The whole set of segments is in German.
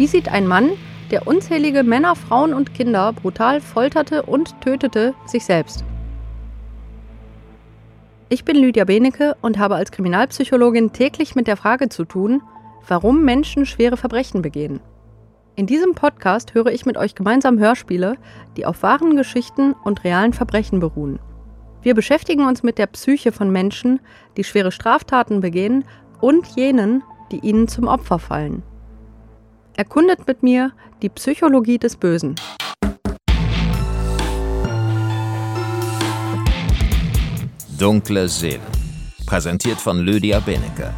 Wie sieht ein Mann, der unzählige Männer, Frauen und Kinder brutal folterte und tötete, sich selbst? Ich bin Lydia Benecke und habe als Kriminalpsychologin täglich mit der Frage zu tun, warum Menschen schwere Verbrechen begehen. In diesem Podcast höre ich mit euch gemeinsam Hörspiele, die auf wahren Geschichten und realen Verbrechen beruhen. Wir beschäftigen uns mit der Psyche von Menschen, die schwere Straftaten begehen und jenen, die ihnen zum Opfer fallen. Erkundet mit mir die Psychologie des Bösen. Dunkle Seelen. Präsentiert von Lydia Benecke.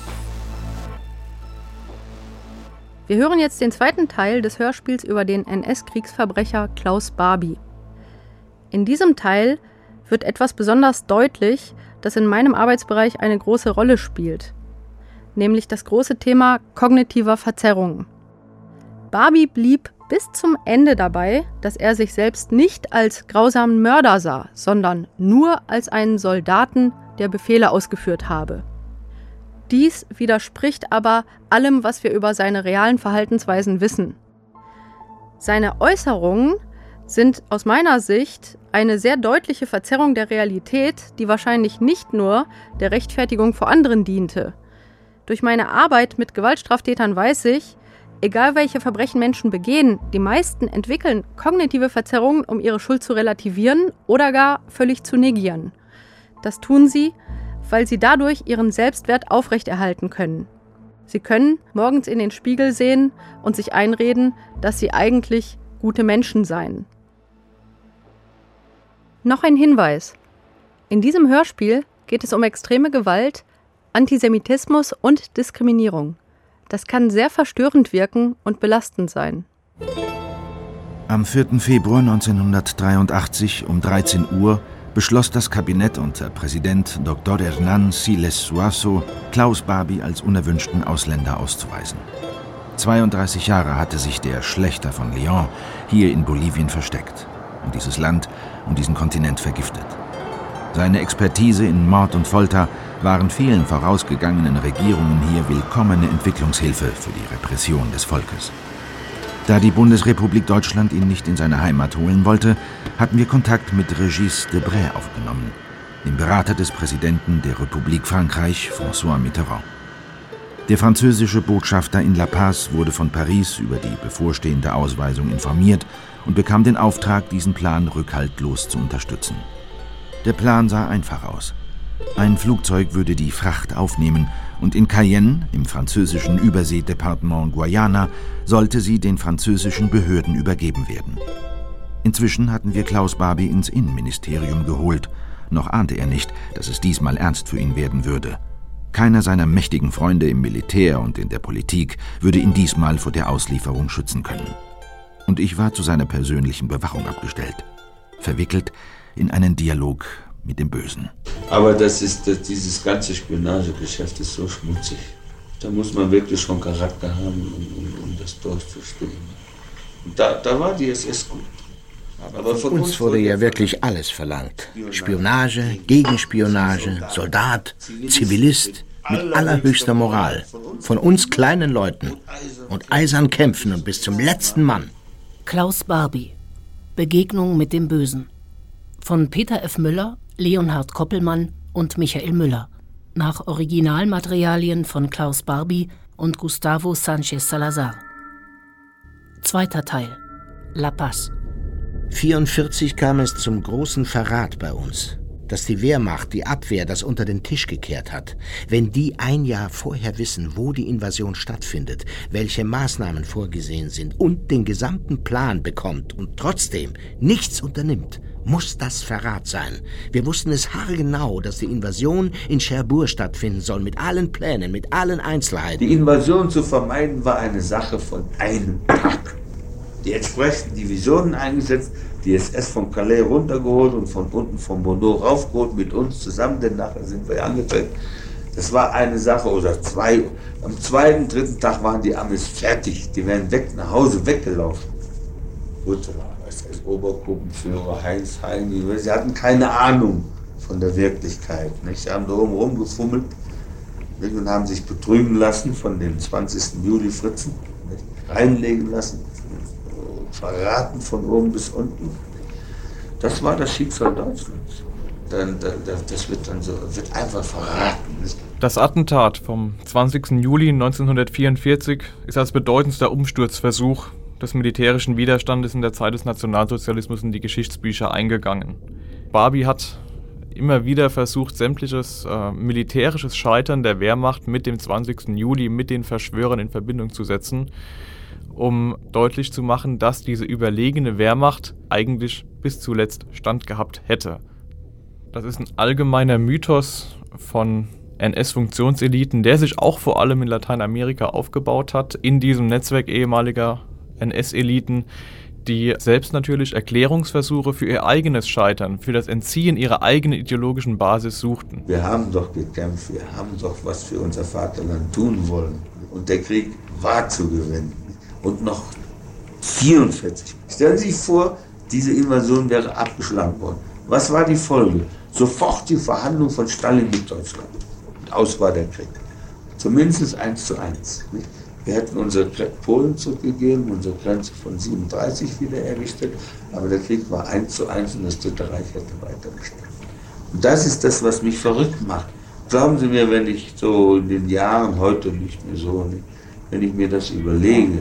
Wir hören jetzt den zweiten Teil des Hörspiels über den NS-Kriegsverbrecher Klaus Barbie. In diesem Teil wird etwas besonders deutlich, das in meinem Arbeitsbereich eine große Rolle spielt, nämlich das große Thema kognitiver Verzerrungen. Barbie blieb bis zum Ende dabei, dass er sich selbst nicht als grausamen Mörder sah, sondern nur als einen Soldaten, der Befehle ausgeführt habe. Dies widerspricht aber allem, was wir über seine realen Verhaltensweisen wissen. Seine Äußerungen sind aus meiner Sicht eine sehr deutliche Verzerrung der Realität, die wahrscheinlich nicht nur der Rechtfertigung vor anderen diente. Durch meine Arbeit mit Gewaltstraftätern weiß ich, egal welche Verbrechen Menschen begehen, die meisten entwickeln kognitive Verzerrungen, um ihre Schuld zu relativieren oder gar völlig zu negieren. Das tun sie, weil sie dadurch ihren Selbstwert aufrechterhalten können. Sie können morgens in den Spiegel sehen und sich einreden, dass sie eigentlich gute Menschen seien. Noch ein Hinweis. In diesem Hörspiel geht es um extreme Gewalt, Antisemitismus und Diskriminierung. Das kann sehr verstörend wirken und belastend sein. Am 4. Februar 1983 um 13 Uhr beschloss das Kabinett unter Präsident Dr. Hernán Siles Zuazo, Klaus Barbie als unerwünschten Ausländer auszuweisen. 32 Jahre hatte sich der Schlächter von León hier in Bolivien versteckt und dieses Land und diesen Kontinent vergiftet. Seine Expertise in Mord und Folter waren vielen vorausgegangenen Regierungen hier willkommene Entwicklungshilfe für die Repression des Volkes. Da die Bundesrepublik Deutschland ihn nicht in seine Heimat holen wollte, hatten wir Kontakt mit Régis Debray aufgenommen, dem Berater des Präsidenten der Republik Frankreich, François Mitterrand. Der französische Botschafter in La Paz wurde von Paris über die bevorstehende Ausweisung informiert und bekam den Auftrag, diesen Plan rückhaltlos zu unterstützen. Der Plan sah einfach aus. Ein Flugzeug würde die Fracht aufnehmen und in Cayenne, im französischen Überseedepartement Guayana, sollte sie den französischen Behörden übergeben werden. Inzwischen hatten wir Klaus Barbie ins Innenministerium geholt. Noch ahnte er nicht, dass es diesmal ernst für ihn werden würde. Keiner seiner mächtigen Freunde im Militär und in der Politik würde ihn diesmal vor der Auslieferung schützen können. Und ich war zu seiner persönlichen Bewachung abgestellt, verwickelt in einen Dialog mit dem Bösen. Aber dieses ganze Spionagegeschäft ist so schmutzig. Da muss man wirklich schon Charakter haben, um das durchzustehen. Und da war die SS gut. Aber von uns wurde ja wirklich alles verlangt. Spionage, Gegenspionage, Soldat, Zivilist, mit allerhöchster Moral. Von uns kleinen Leuten. Und eisern kämpfen und bis zum letzten Mann. Klaus Barbie. Begegnung mit dem Bösen. Von Peter F. Müller, Leonhard Koppelmann und Michael Müller. Nach Originalmaterialien von Klaus Barbie und Gustavo Sánchez Salazar. Zweiter Teil. La Paz. 1944 kam es zum großen Verrat bei uns, dass die Wehrmacht, die Abwehr, das unter den Tisch gekehrt hat. Wenn die ein Jahr vorher wissen, wo die Invasion stattfindet, welche Maßnahmen vorgesehen sind und den gesamten Plan bekommt und trotzdem nichts unternimmt, muss das Verrat sein. Wir wussten es haargenau, dass die Invasion in Cherbourg stattfinden soll, mit allen Plänen, mit allen Einzelheiten. Die Invasion zu vermeiden war eine Sache von einem Tag. Die entsprechenden Divisionen eingesetzt, die SS von Calais runtergeholt und von unten von Bordeaux raufgeholt mit uns zusammen, denn nachher sind wir angetreten. Das war eine Sache oder zwei. Am zweiten, dritten Tag waren die Amis fertig. Die wären weg, nach Hause weggelaufen. Gut, als Obergruppenführer Heinz Heini, sie hatten keine Ahnung von der Wirklichkeit. Nicht? Sie haben da oben rumgefummelt und haben sich betrügen lassen von den 20. Juli-Fritzen. reinlegen lassen, verraten von oben bis unten. Das war das Schicksal Deutschlands. Das wird einfach verraten. Das Attentat vom 20. Juli 1944 ist als bedeutendster Umsturzversuch des militärischen Widerstandes in der Zeit des Nationalsozialismus in die Geschichtsbücher eingegangen. Barbie hat immer wieder versucht, sämtliches militärisches Scheitern der Wehrmacht mit dem 20. Juli, mit den Verschwörern in Verbindung zu setzen, um deutlich zu machen, dass diese überlegene Wehrmacht eigentlich bis zuletzt standgehabt hätte. Das ist ein allgemeiner Mythos von NS-Funktionseliten, der sich auch vor allem in Lateinamerika aufgebaut hat, in diesem Netzwerk ehemaliger NS-Eliten, die selbst natürlich Erklärungsversuche für ihr eigenes Scheitern, für das Entziehen ihrer eigenen ideologischen Basis suchten. Wir haben doch gekämpft, wir haben doch was für unser Vaterland tun wollen. Und der Krieg war zu gewinnen. Und noch 44. Stellen Sie sich vor, diese Invasion wäre abgeschlagen worden. Was war die Folge? Sofort die Verhandlung von Stalin mit Deutschland. Und aus war der Krieg. Zumindest 1:1. Wir hätten unsere Polen zurückgegeben, unsere Grenze von 37 wiederhergestellt, aber der Krieg war 1:1 und das Dritte Reich hätte weitergestellt. Und das ist das, was mich verrückt macht. Glauben Sie mir, wenn ich so in den Jahren, heute nicht mehr so, wenn ich mir das überlege,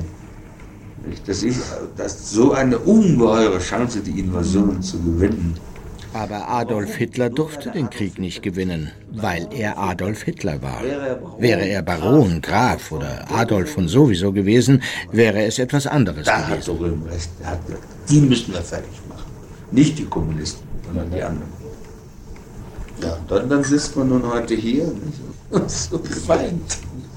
dass so eine ungeheure Chance, die Invasion zu gewinnen. Aber Adolf Hitler durfte den Krieg nicht gewinnen, weil er Adolf Hitler war. Wäre er Baron, Graf oder Adolf von sowieso gewesen, wäre es etwas anderes da gewesen. Hat so recht. Die müssen wir fertig machen. Nicht die Kommunisten, sondern die anderen. Ja, dann sitzt man nun heute hier und so weint.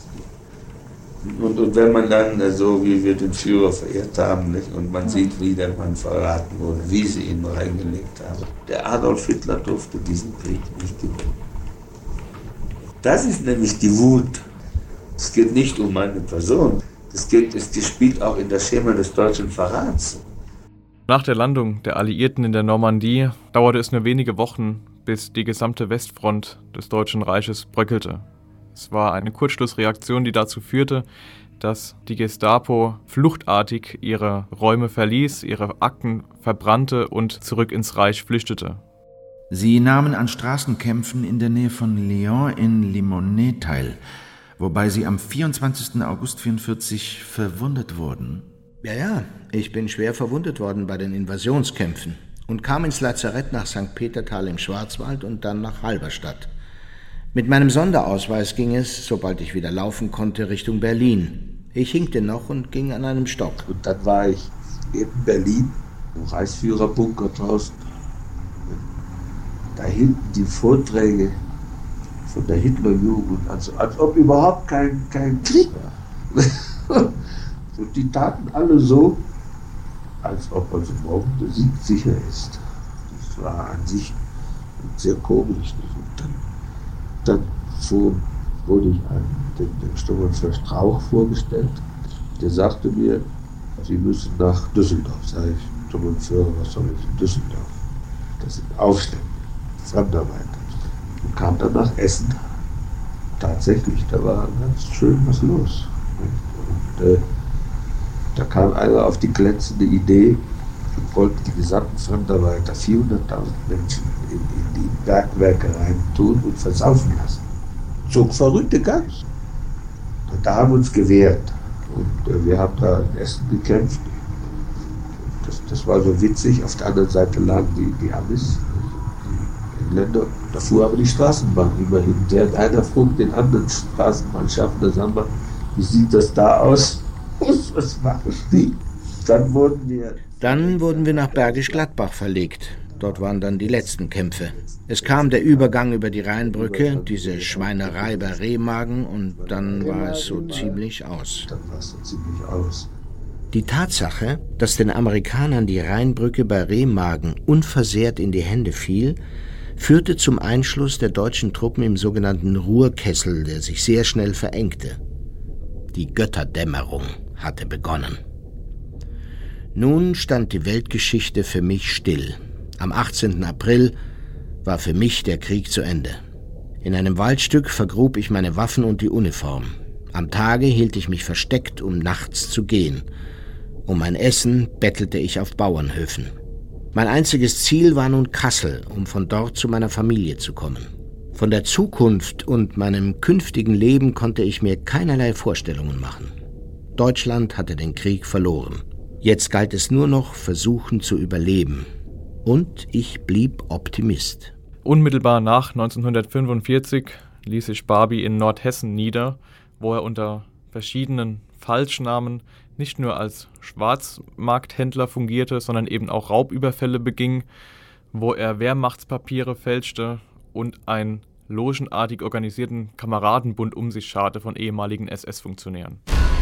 Und wenn man dann, so wie wir den Führer verehrt haben, nicht? Und man sieht, wie der Mann verraten wurde, wie sie ihn reingelegt haben. Der Adolf Hitler durfte diesen Krieg nicht gewinnen. Das ist nämlich die Wut. Es geht nicht um meine Person. Es spielt auch in das Schema des deutschen Verrats. Nach der Landung der Alliierten in der Normandie dauerte es nur wenige Wochen, bis die gesamte Westfront des Deutschen Reiches bröckelte. Es war eine Kurzschlussreaktion, die dazu führte, dass die Gestapo fluchtartig ihre Räume verließ, ihre Akten verbrannte und zurück ins Reich flüchtete. Sie nahmen an Straßenkämpfen in der Nähe von Lyon in Limonest teil, wobei sie am 24. August 1944 verwundet wurden. Ja, ich bin schwer verwundet worden bei den Invasionskämpfen und kam ins Lazarett nach St. Peterthal im Schwarzwald und dann nach Halberstadt. Mit meinem Sonderausweis ging es, sobald ich wieder laufen konnte, Richtung Berlin. Ich hinkte noch und ging an einem Stock. Und dann war ich in Berlin, im Reichsführerbunker draußen. Da hinten die Vorträge von der Hitlerjugend, als ob überhaupt kein Krieg war. Und die taten alle so, als ob also morgen der Sieg sicher ist. Das war an sich sehr komisch. Und dann wurde ich dem Sturmführer Strauch vorgestellt. Der sagte mir, Sie müssen nach Düsseldorf. Sag ich, Sturmführer, was soll ich in Düsseldorf? Das sind Aufstände, Fremdarbeiter. Und kam dann nach Essen. Tatsächlich, da war ganz schön was los. Und da kam einer auf die glänzende Idee und wollte die gesamten Fremdarbeiter, 400.000 Menschen, in die Bergwerke reintun und versaufen lassen. So verrückte Gangs. Und da haben wir uns gewehrt. Und wir haben da in Essen gekämpft. Das war so witzig. Auf der anderen Seite lagen die Amis, die Engländer. Da fuhr aber die Straßenbahn immerhin. Einer frug den anderen Straßenbahnschaffner, sag mal, wie sieht das da aus? Was machen die? Dann wurden wir nach Bergisch Gladbach verlegt. Dort waren dann die letzten Kämpfe. Es kam der Übergang über die Rheinbrücke, diese Schweinerei bei Remagen, und dann war es so ziemlich aus. Die Tatsache, dass den Amerikanern die Rheinbrücke bei Remagen unversehrt in die Hände fiel, führte zum Einschluss der deutschen Truppen im sogenannten Ruhrkessel, der sich sehr schnell verengte. Die Götterdämmerung hatte begonnen. Nun stand die Weltgeschichte für mich still. Am 18. April war für mich der Krieg zu Ende. In einem Waldstück vergrub ich meine Waffen und die Uniform. Am Tage hielt ich mich versteckt, um nachts zu gehen. Um mein Essen bettelte ich auf Bauernhöfen. Mein einziges Ziel war nun Kassel, um von dort zu meiner Familie zu kommen. Von der Zukunft und meinem künftigen Leben konnte ich mir keinerlei Vorstellungen machen. Deutschland hatte den Krieg verloren. Jetzt galt es nur noch, versuchen zu überleben. Und ich blieb Optimist. Unmittelbar nach 1945 ließ sich Barbie in Nordhessen nieder, wo er unter verschiedenen Falschnamen nicht nur als Schwarzmarkthändler fungierte, sondern eben auch Raubüberfälle beging, wo er Wehrmachtspapiere fälschte und einen logenartig organisierten Kameradenbund um sich scharte von ehemaligen SS-Funktionären.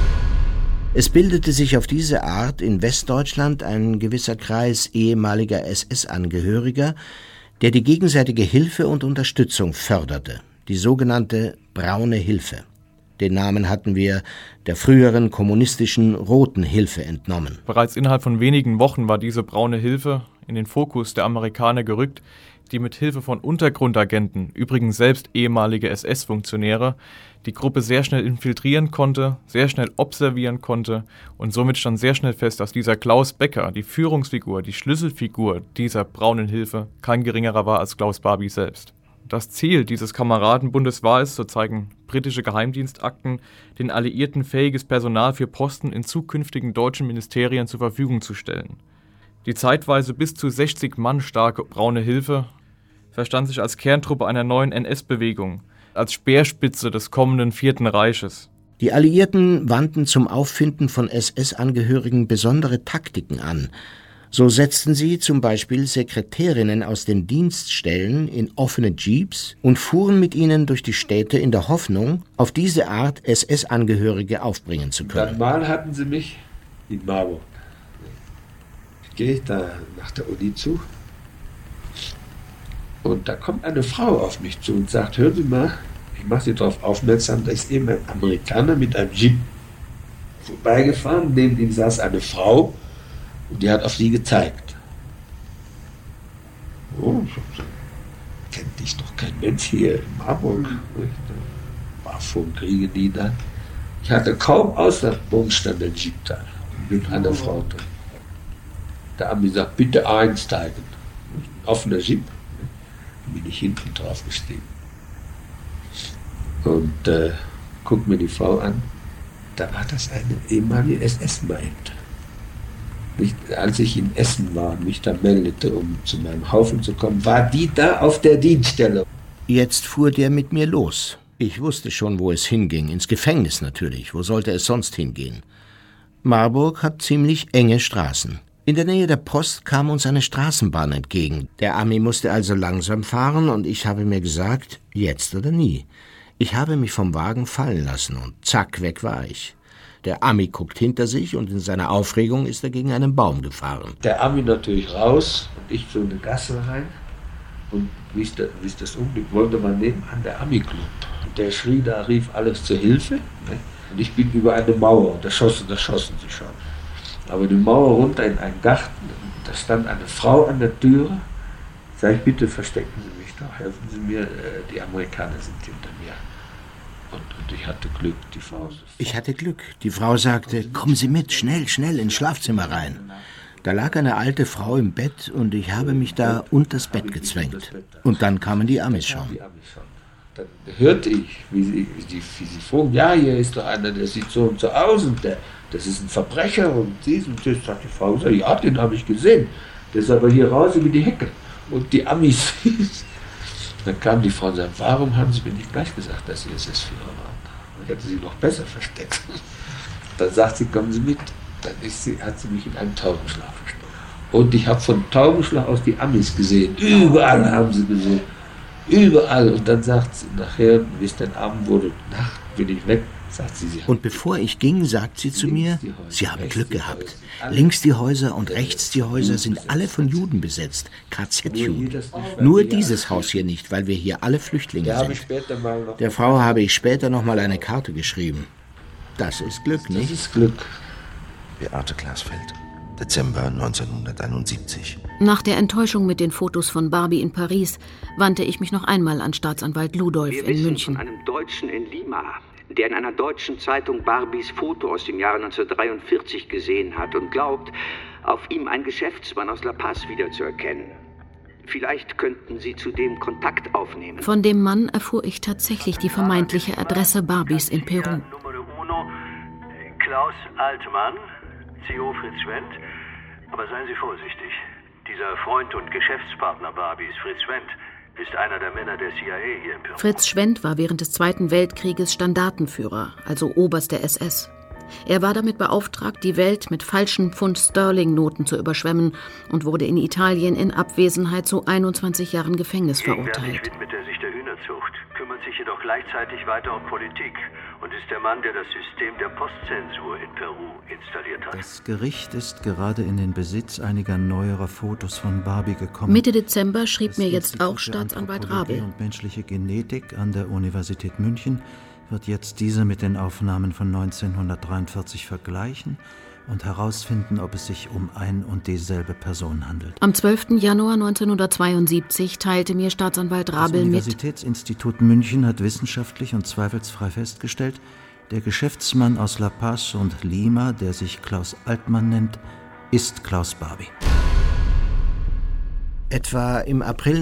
Es bildete sich auf diese Art in Westdeutschland ein gewisser Kreis ehemaliger SS-Angehöriger, der die gegenseitige Hilfe und Unterstützung förderte, die sogenannte Braune Hilfe. Den Namen hatten wir der früheren kommunistischen Roten Hilfe entnommen. Bereits innerhalb von wenigen Wochen war diese Braune Hilfe in den Fokus der Amerikaner gerückt, die mit Hilfe von Untergrundagenten, übrigens selbst ehemalige SS-Funktionäre, die Gruppe sehr schnell infiltrieren konnte, sehr schnell observieren konnte und somit stand sehr schnell fest, dass dieser Klaus Becker, die Führungsfigur, die Schlüsselfigur dieser Braunen Hilfe, kein geringerer war als Klaus Barbie selbst. Das Ziel dieses Kameradenbundes war es, so zeigen britische Geheimdienstakten, den Alliierten fähiges Personal für Posten in zukünftigen deutschen Ministerien zur Verfügung zu stellen. Die zeitweise bis zu 60 Mann starke Braune Hilfe verstand sich als Kerntruppe einer neuen NS-Bewegung, als Speerspitze des kommenden Vierten Reiches. Die Alliierten wandten zum Auffinden von SS-Angehörigen besondere Taktiken an. So setzten sie zum Beispiel Sekretärinnen aus den Dienststellen in offene Jeeps und fuhren mit ihnen durch die Städte in der Hoffnung, auf diese Art SS-Angehörige aufbringen zu können. Dann mal hatten sie mich in Marburg. Gehe ich da nach der Uni zu und da kommt eine Frau auf mich zu und sagt, hören Sie mal, ich mache Sie darauf aufmerksam, da ist eben ein Amerikaner mit einem Jeep vorbeigefahren, neben ihm saß eine Frau und die hat auf Sie gezeigt. Oh, kennt dich doch kein Mensch hier in Marburg. War vor dem Kriege nie da. Ich hatte kaum Auslandbogen, stand der Jeep da mit einer Frau drin. Da haben die gesagt, bitte einsteigen. Offener Jeep. Dann bin ich hinten drauf gestiegen. Und guck mir die Frau an. Da war das eine ehemalige SS-Maid. Als ich in Essen war und mich da meldete, um zu meinem Haufen zu kommen, war die da auf der Dienststelle. Jetzt fuhr der mit mir los. Ich wusste schon, wo es hinging. Ins Gefängnis natürlich. Wo sollte es sonst hingehen? Marburg hat ziemlich enge Straßen. In der Nähe der Post kam uns eine Straßenbahn entgegen. Der Ami musste also langsam fahren und ich habe mir gesagt, jetzt oder nie. Ich habe mich vom Wagen fallen lassen und zack, weg war ich. Der Ami guckt hinter sich und in seiner Aufregung ist er gegen einen Baum gefahren. Der Ami natürlich raus und ich so eine Gasse rein. Und wie ist das Unglück, wollte man nebenan der Ami-Club. Und der schrie da, rief alles zur Hilfe. Ne? Und ich bin über eine Mauer und da schossen sie schon. Aber die Mauer runter in einen Garten, da stand eine Frau an der Türe. Sag ich, bitte verstecken Sie mich doch, helfen Sie mir, die Amerikaner sind hinter mir. Und ich hatte Glück, die Frau. Ich hatte Glück. Die Frau sagte, kommen Sie mit, schnell, ins Schlafzimmer rein. Da lag eine alte Frau im Bett und ich habe mich da unters Bett gezwängt. Und dann kamen die Amis schon. Dann hörte ich, wie sie fragen, ja, hier ist doch einer, der sieht so und so aus und das ist ein Verbrecher und dies und das. Sagt die Frau, ja, den habe ich gesehen. Der ist aber hier raus über die Hecke. Und die Amis. Dann kam die Frau und sagte, warum haben Sie mir nicht gleich gesagt, dass Sie SS-Führer waren? Dann hätte sie noch besser versteckt. Dann sagt sie, kommen Sie mit. Dann hat sie mich in einen Taubenschlag versteckt. Und ich habe von Taubenschlag aus die Amis gesehen. Überall haben sie gesehen. Überall. Und dann sagt sie nachher, wie es dann Abend wurde, Nacht, bin ich weg, sagt sie. Und bevor ich ging, sagt sie zu mir, Sie haben Glück gehabt. Links die Häuser und rechts die Häuser sind alle von Juden besetzt. KZ-Juden. Nur dieses Haus hier nicht, weil wir hier alle Flüchtlinge sind. Der Frau habe ich später noch mal eine Karte geschrieben. Das ist Glück, nicht? Das ist Glück. Beate Glasfeld, Dezember 1971. Nach der Enttäuschung mit den Fotos von Barbie in Paris wandte ich mich noch einmal an Staatsanwalt Ludolf in München. Von einem Deutschen in Lima. der in einer deutschen Zeitung Barbys Foto aus dem Jahre 1943 gesehen hat und glaubt, auf ihm einen Geschäftsmann aus La Paz wiederzuerkennen. Vielleicht könnten Sie zudem Kontakt aufnehmen. Von dem Mann erfuhr ich tatsächlich die vermeintliche Adresse Barbys in Peru. Klaus Altmann, CO Fritz Schwendt. Aber seien Sie vorsichtig. Dieser Freund und Geschäftspartner Barbys, Fritz Schwendt, ist einer der Männer der CIA hier in Peru. Fritz Schwendt war während des Zweiten Weltkrieges Standartenführer, also Oberst der SS. Er war damit beauftragt, die Welt mit falschen Pfund-Sterling-Noten zu überschwemmen und wurde in Italien in Abwesenheit zu 21 Jahren Gefängnis verurteilt. Widmet er sich der Hühnerzucht, kümmert sich jedoch gleichzeitig weiter um Politik und ist der Mann, der das System der Postzensur in Peru installiert hat. Das Gericht ist gerade in den Besitz einiger neuerer Fotos von Barbie gekommen. Mitte Dezember schrieb mir jetzt auch Staatsanwalt Rabel. Und menschliche Genetik an der Universität München wird jetzt diese mit den Aufnahmen von 1943 vergleichen und herausfinden, ob es sich um ein und dieselbe Person handelt. Am 12. Januar 1972 teilte mir Staatsanwalt Rabel mit: Das Universitätsinstitut München hat wissenschaftlich und zweifelsfrei festgestellt, der Geschäftsmann aus La Paz und Lima, der sich Klaus Altmann nennt, ist Klaus Barbie. Etwa im April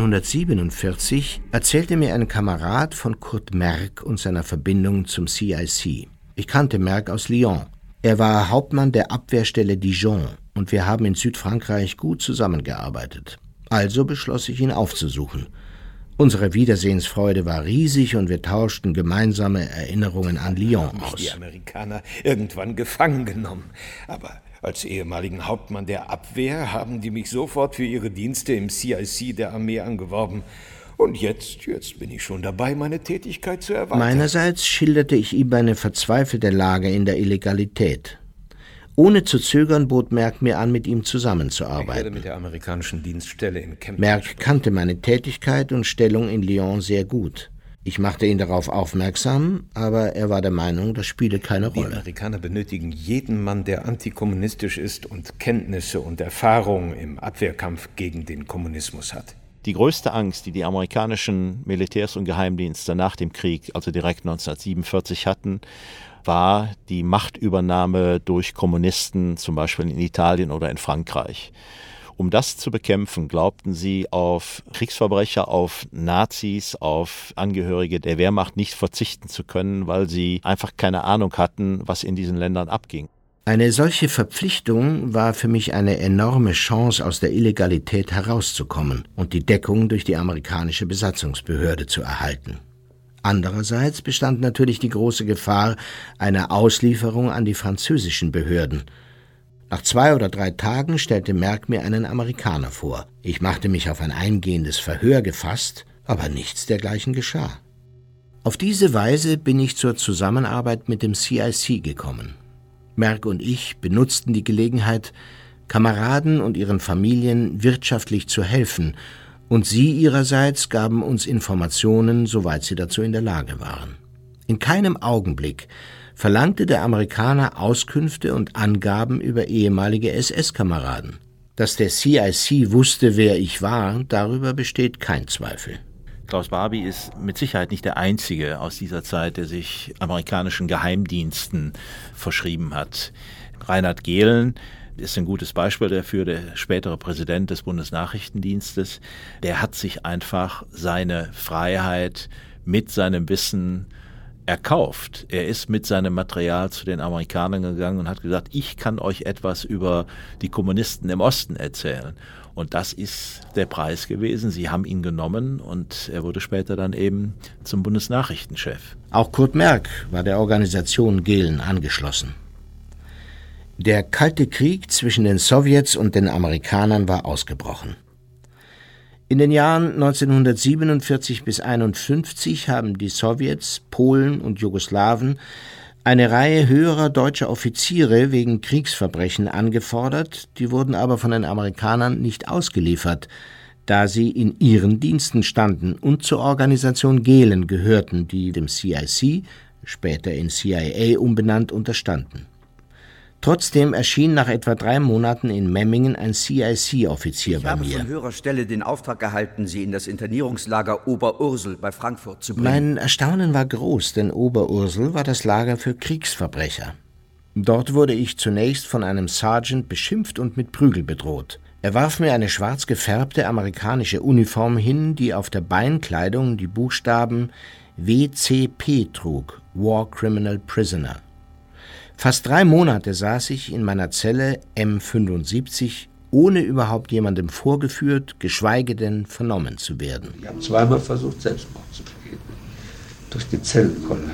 1947 erzählte mir ein Kamerad von Kurt Merck und seiner Verbindung zum CIC. Ich kannte Merck aus Lyon. Er war Hauptmann der Abwehrstelle Dijon und wir haben in Südfrankreich gut zusammengearbeitet. Also beschloss ich, ihn aufzusuchen. Unsere Wiedersehensfreude war riesig und wir tauschten gemeinsame Erinnerungen an Lyon aus. Die Amerikaner irgendwann gefangen genommen, aber als ehemaligen Hauptmann der Abwehr haben die mich sofort für ihre Dienste im CIC der Armee angeworben. Und jetzt bin ich schon dabei, meine Tätigkeit zu erweitern. Meinerseits schilderte ich ihm meine verzweifelte Lage in der Illegalität. Ohne zu zögern bot Merck mir an, mit ihm zusammenzuarbeiten. Ich werde mit der amerikanischen Dienststelle in Kempten. Merck kannte meine Tätigkeit und Stellung in Lyon sehr gut. Ich machte ihn darauf aufmerksam, aber er war der Meinung, das spiele keine Rolle. Die Amerikaner benötigen jeden Mann, der antikommunistisch ist und Kenntnisse und Erfahrung im Abwehrkampf gegen den Kommunismus hat. Die größte Angst, die die amerikanischen Militärs und Geheimdienste nach dem Krieg, also direkt 1947 hatten, war die Machtübernahme durch Kommunisten, zum Beispiel in Italien oder in Frankreich. Um das zu bekämpfen, glaubten sie auf Kriegsverbrecher, auf Nazis, auf Angehörige der Wehrmacht nicht verzichten zu können, weil sie einfach keine Ahnung hatten, was in diesen Ländern abging. Eine solche Verpflichtung war für mich eine enorme Chance, aus der Illegalität herauszukommen und die Deckung durch die amerikanische Besatzungsbehörde zu erhalten. Andererseits bestand natürlich die große Gefahr einer Auslieferung an die französischen Behörden. Nach 2 oder 3 Tagen stellte Merck mir einen Amerikaner vor. Ich machte mich auf ein eingehendes Verhör gefasst, aber nichts dergleichen geschah. Auf diese Weise bin ich zur Zusammenarbeit mit dem CIC gekommen. Merck und ich benutzten die Gelegenheit, Kameraden und ihren Familien wirtschaftlich zu helfen, und sie ihrerseits gaben uns Informationen, soweit sie dazu in der Lage waren. In keinem Augenblick verlangte der Amerikaner Auskünfte und Angaben über ehemalige SS-Kameraden. Dass der CIC wusste, wer ich war, darüber besteht kein Zweifel. Klaus Barbie ist mit Sicherheit nicht der Einzige aus dieser Zeit, der sich amerikanischen Geheimdiensten verschrieben hat. Reinhard Gehlen ist ein gutes Beispiel dafür, der spätere Präsident des Bundesnachrichtendienstes. Der hat sich einfach seine Freiheit mit seinem Wissen erkauft. Er ist mit seinem Material zu den Amerikanern gegangen und hat gesagt, ich kann euch etwas über die Kommunisten im Osten erzählen. Und das ist der Preis gewesen. Sie haben ihn genommen und er wurde später dann eben zum Bundesnachrichtenchef. Auch Kurt Merck war der Organisation Gehlen angeschlossen. Der Kalte Krieg zwischen den Sowjets und den Amerikanern war ausgebrochen. In den Jahren 1947 bis 1951 haben die Sowjets, Polen und Jugoslawen eine Reihe höherer deutscher Offiziere wegen Kriegsverbrechen angefordert, die wurden aber von den Amerikanern nicht ausgeliefert, da sie in ihren Diensten standen und zur Organisation Gehlen gehörten, die dem CIC, später in CIA umbenannt, unterstanden. Trotzdem erschien nach etwa 3 Monaten in Memmingen ein CIC-Offizier bei mir. Ich habe von höherer Stelle den Auftrag erhalten, Sie in das Internierungslager Oberursel bei Frankfurt zu bringen. Mein Erstaunen war groß, denn Oberursel war das Lager für Kriegsverbrecher. Dort wurde ich zunächst von einem Sergeant beschimpft und mit Prügel bedroht. Er warf mir eine schwarz gefärbte amerikanische Uniform hin, die auf der Beinkleidung die Buchstaben WCP trug, War Criminal Prisoner. Fast 3 Monate saß ich in meiner Zelle M75, ohne überhaupt jemandem vorgeführt, geschweige denn vernommen zu werden. Ich habe 2-mal versucht, Selbstmord zu begehen. Durch die Zellenkolle.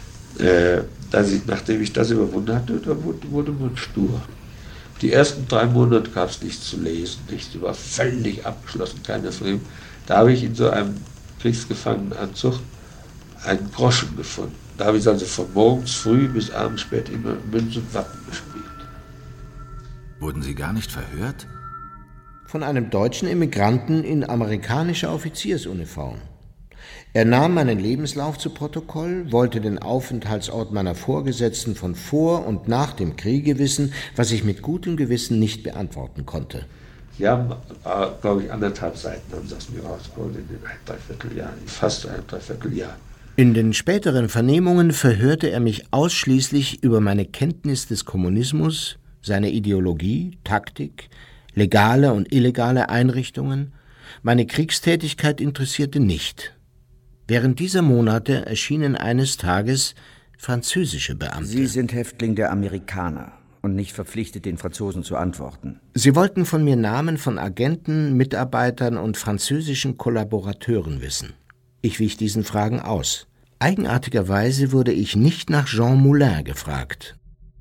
Nachdem ich das überwunden hatte, da wurde man stur. Die ersten 3 Monate gab es nichts zu lesen, nichts. Ich war völlig abgeschlossen, keiner Film. Da habe ich in so einem Kriegsgefangenenanzug einen Groschen gefunden. Da habe ich also von morgens früh bis abends spät immer Münz und Wappen gespielt. Wurden Sie gar nicht verhört? Von einem deutschen Immigranten in amerikanischer Offiziersuniform. Er nahm meinen Lebenslauf zu Protokoll, wollte den Aufenthaltsort meiner Vorgesetzten von vor und nach dem Kriege wissen, was ich mit gutem Gewissen nicht beantworten konnte. Sie haben, glaube ich, 1,5 Seiten haben Sie das mir rausgeholt in den 1,75 Jahren, fast 1,75 Jahr. In den späteren Vernehmungen verhörte er mich ausschließlich über meine Kenntnis des Kommunismus, seine Ideologie, Taktik, legale und illegale Einrichtungen. Meine Kriegstätigkeit interessierte nicht. Während dieser Monate erschienen eines Tages französische Beamte. Sie sind Häftling der Amerikaner und nicht verpflichtet, den Franzosen zu antworten. Sie wollten von mir Namen von Agenten, Mitarbeitern und französischen Kollaborateuren wissen. Ich wich diesen Fragen aus. Eigenartigerweise wurde ich nicht nach Jean Moulin gefragt.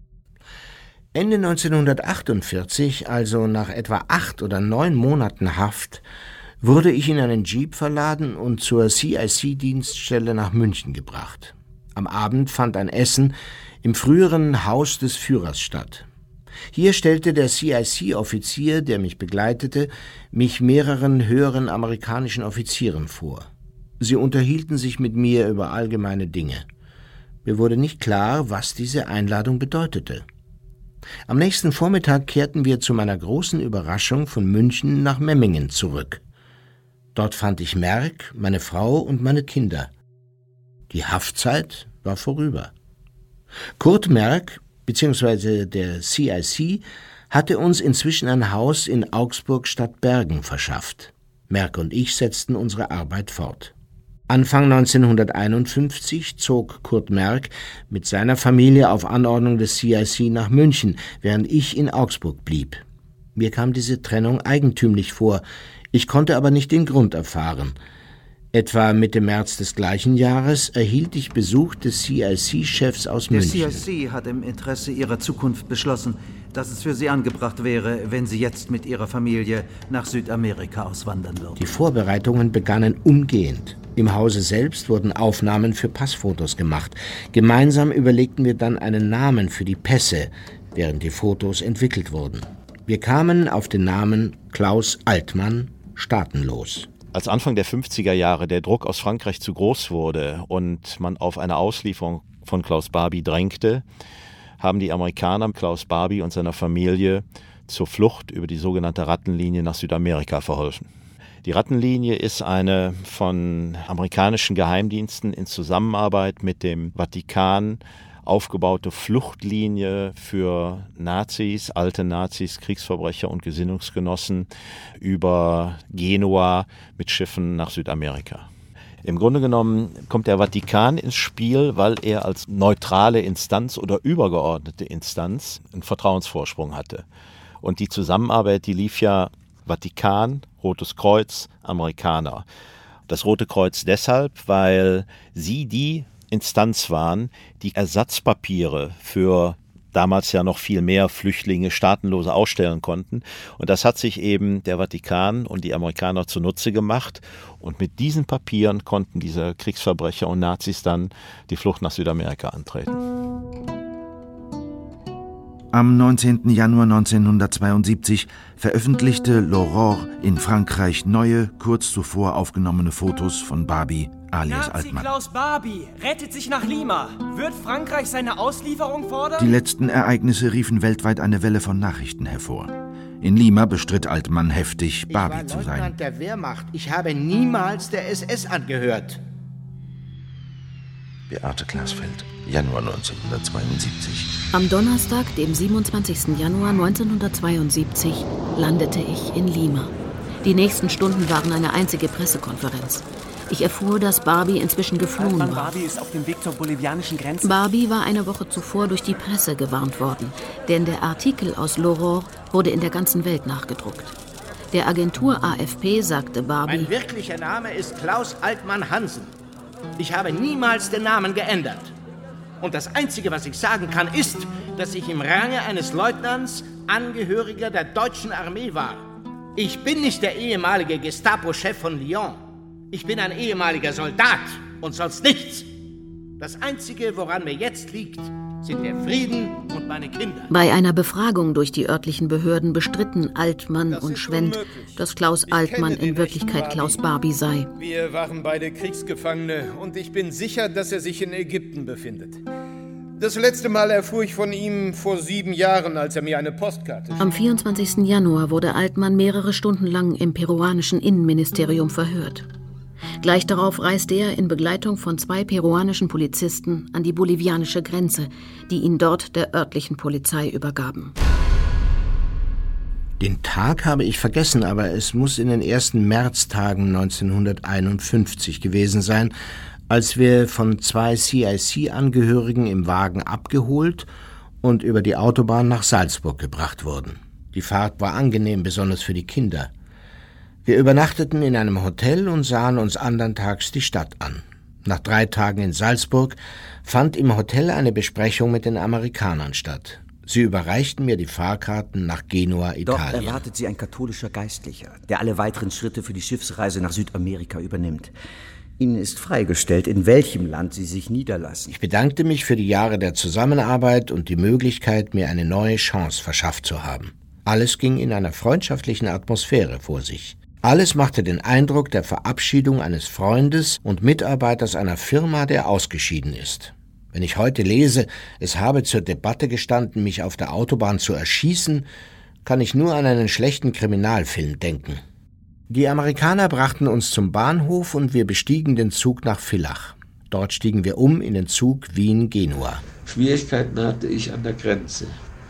Ende 1948, also nach etwa 8 oder 9 Monaten Haft, wurde ich in einen Jeep verladen und zur CIC-Dienststelle nach München gebracht. Am Abend fand ein Essen im früheren Haus des Führers statt. Hier stellte der CIC-Offizier, der mich begleitete, mich mehreren höheren amerikanischen Offizieren vor. Sie unterhielten sich mit mir über allgemeine Dinge. Mir wurde nicht klar, was diese Einladung bedeutete. Am nächsten Vormittag kehrten wir zu meiner großen Überraschung von München nach Memmingen zurück. Dort fand ich Merck, meine Frau und meine Kinder. Die Haftzeit war vorüber. Kurt Merck, bzw. der CIC, hatte uns inzwischen ein Haus in Augsburg-Stadtbergen verschafft. Merck und ich setzten unsere Arbeit fort. Anfang 1951 zog Kurt Merck mit seiner Familie auf Anordnung des CIC nach München, während ich in Augsburg blieb. Mir kam diese Trennung eigentümlich vor, ich konnte aber nicht den Grund erfahren. Etwa Mitte März des gleichen Jahres erhielt ich Besuch des CIC-Chefs aus München. Der CIC hat im Interesse Ihrer Zukunft beschlossen, dass es für Sie angebracht wäre, wenn Sie jetzt mit Ihrer Familie nach Südamerika auswandern würden. Die Vorbereitungen begannen umgehend. Im Hause selbst wurden Aufnahmen für Passfotos gemacht. Gemeinsam überlegten wir dann einen Namen für die Pässe, während die Fotos entwickelt wurden. Wir kamen auf den Namen Klaus Altmann, staatenlos. Als Anfang der 50er Jahre der Druck aus Frankreich zu groß wurde und man auf eine Auslieferung von Klaus Barbie drängte, haben die Amerikaner Klaus Barbie und seiner Familie zur Flucht über die sogenannte Rattenlinie nach Südamerika verholfen. Die Rattenlinie ist eine von amerikanischen Geheimdiensten in Zusammenarbeit mit dem Vatikan aufgebaute Fluchtlinie für Nazis, alte Nazis, Kriegsverbrecher und Gesinnungsgenossen über Genua mit Schiffen nach Südamerika. Im Grunde genommen kommt der Vatikan ins Spiel, weil er als neutrale Instanz oder übergeordnete Instanz einen Vertrauensvorsprung hatte. Und die Zusammenarbeit, die lief ja Vatikan, Rotes Kreuz, Amerikaner. Das Rote Kreuz deshalb, weil sie die Instanz waren, die Ersatzpapiere für damals ja noch viel mehr Flüchtlinge, Staatenlose ausstellen konnten. Und das hat sich eben der Vatikan und die Amerikaner zunutze gemacht. Und mit diesen Papieren konnten diese Kriegsverbrecher und Nazis dann die Flucht nach Südamerika antreten. Am 19. Januar 1972 veröffentlichte L'Aurore in Frankreich neue, kurz zuvor aufgenommene Fotos von Barbie alias Nazi Altmann. Klaus Barbie rettet sich nach Lima. Wird Frankreich seine Auslieferung fordern? Die letzten Ereignisse riefen weltweit eine Welle von Nachrichten hervor. In Lima bestritt Altmann heftig, Barbie zu sein. Ich war Leutnant der Wehrmacht. Ich habe niemals der SS angehört. Beate Glasfeld, Januar 1972. Am Donnerstag, dem 27. Januar 1972, landete ich in Lima. Die nächsten Stunden waren eine einzige Pressekonferenz. Ich erfuhr, dass Barbie inzwischen geflohen war. Barbie ist auf dem Weg zur bolivianischen Grenze. Barbie war eine Woche zuvor durch die Presse gewarnt worden, denn der Artikel aus L'Aurore wurde in der ganzen Welt nachgedruckt. Der Agentur AFP sagte Barbie: Mein wirklicher Name ist Klaus Altmann Hansen. Ich habe niemals den Namen geändert. Und das Einzige, was ich sagen kann, ist, dass ich im Range eines Leutnants Angehöriger der deutschen Armee war. Ich bin nicht der ehemalige Gestapo-Chef von Lyon. Ich bin ein ehemaliger Soldat und sonst nichts. Das Einzige, woran mir jetzt liegt, sind der Frieden und meine Kinder. Bei einer Befragung durch die örtlichen Behörden bestritten Altmann und Schwendt, dass Klaus Altmann in Wirklichkeit Klaus Barbie sei. Wir waren beide Kriegsgefangene und ich bin sicher, dass er sich in Ägypten befindet. Das letzte Mal erfuhr ich von ihm vor 7 Jahren, als er mir eine Postkarte schrieb. Am 24. Januar wurde Altmann mehrere Stunden lang im peruanischen Innenministerium verhört. Gleich darauf reiste er in Begleitung von 2 peruanischen Polizisten an die bolivianische Grenze, die ihn dort der örtlichen Polizei übergaben. Den Tag habe ich vergessen, aber es muss in den ersten Märztagen 1951 gewesen sein, als wir von 2 CIC-Angehörigen im Wagen abgeholt und über die Autobahn nach Salzburg gebracht wurden. Die Fahrt war angenehm, besonders für die Kinder. Wir übernachteten in einem Hotel und sahen uns andern Tags die Stadt an. Nach 3 Tagen in Salzburg fand im Hotel eine Besprechung mit den Amerikanern statt. Sie überreichten mir die Fahrkarten nach Genua, Italien. Dort erwartet Sie ein katholischer Geistlicher, der alle weiteren Schritte für die Schiffsreise nach Südamerika übernimmt. Ihnen ist freigestellt, in welchem Land Sie sich niederlassen. Ich bedankte mich für die Jahre der Zusammenarbeit und die Möglichkeit, mir eine neue Chance verschafft zu haben. Alles ging in einer freundschaftlichen Atmosphäre vor sich. Alles machte den Eindruck der Verabschiedung eines Freundes und Mitarbeiters einer Firma, der ausgeschieden ist. Wenn ich heute lese, es habe zur Debatte gestanden, mich auf der Autobahn zu erschießen, kann ich nur an einen schlechten Kriminalfilm denken. Die Amerikaner brachten uns zum Bahnhof und wir bestiegen den Zug nach Villach. Dort stiegen wir um in den Zug Wien-Genua. Schwierigkeiten hatte ich an der Grenze.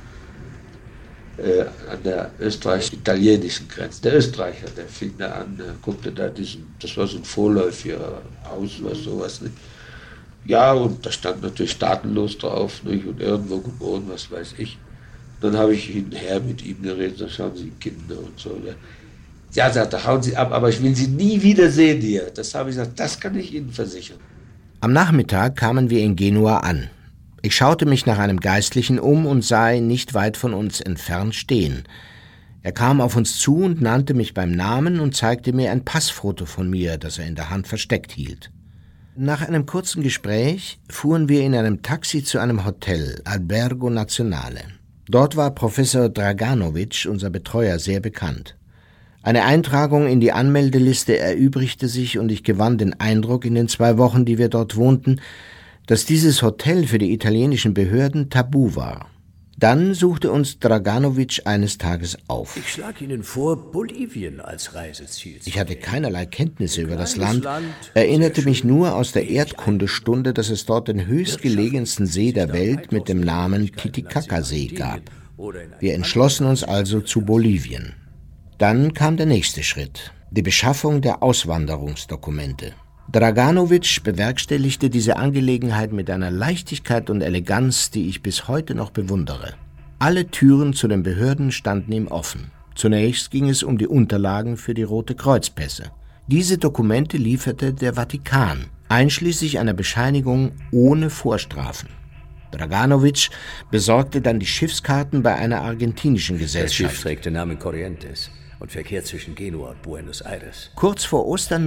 An der österreichisch-italienischen Grenze. Der Österreicher, der fing da an, guckte da das war so ein vorläufiger Haus oder sowas. Nicht? Ja, und da stand natürlich staatenlos drauf, nicht? Und irgendwo geboren, was weiß ich. Dann habe ich hinher mit ihm geredet, da schauen Sie Kinder und so. Ja, sagte, hauen Sie ab, aber ich will Sie nie wieder sehen hier. Das habe ich gesagt, das kann ich Ihnen versichern. Am Nachmittag kamen wir in Genua an. Ich schaute mich nach einem Geistlichen um und sah ihn nicht weit von uns entfernt stehen. Er kam auf uns zu und nannte mich beim Namen und zeigte mir ein Passfoto von mir, das er in der Hand versteckt hielt. Nach einem kurzen Gespräch fuhren wir in einem Taxi zu einem Hotel, Albergo Nazionale. Dort war Professor Draganovic, unser Betreuer, sehr bekannt. Eine Eintragung in die Anmeldeliste erübrigte sich und ich gewann den Eindruck in den 2 Wochen, die wir dort wohnten, dass dieses Hotel für die italienischen Behörden tabu war. Dann suchte uns Draganovic eines Tages auf. Ich schlage Ihnen vor, Bolivien als Reiseziel zu Ich hatte keinerlei Kenntnisse über das Land, erinnerte mich nur aus der Erdkundestunde, dass es dort den höchstgelegensten See der Welt mit dem Namen Titicaca-See gab. Wir entschlossen uns also zu Bolivien. Dann kam der nächste Schritt, die Beschaffung der Auswanderungsdokumente. Draganovic bewerkstelligte diese Angelegenheit mit einer Leichtigkeit und Eleganz, die ich bis heute noch bewundere. Alle Türen zu den Behörden standen ihm offen. Zunächst ging es um die Unterlagen für die Rote Kreuzpässe. Diese Dokumente lieferte der Vatikan, einschließlich einer Bescheinigung ohne Vorstrafen. Draganovic besorgte dann die Schiffskarten bei einer argentinischen Gesellschaft. Das Schiff trägt den Namen Corrientes und verkehrt zwischen Genua und Buenos Aires. Kurz vor Ostern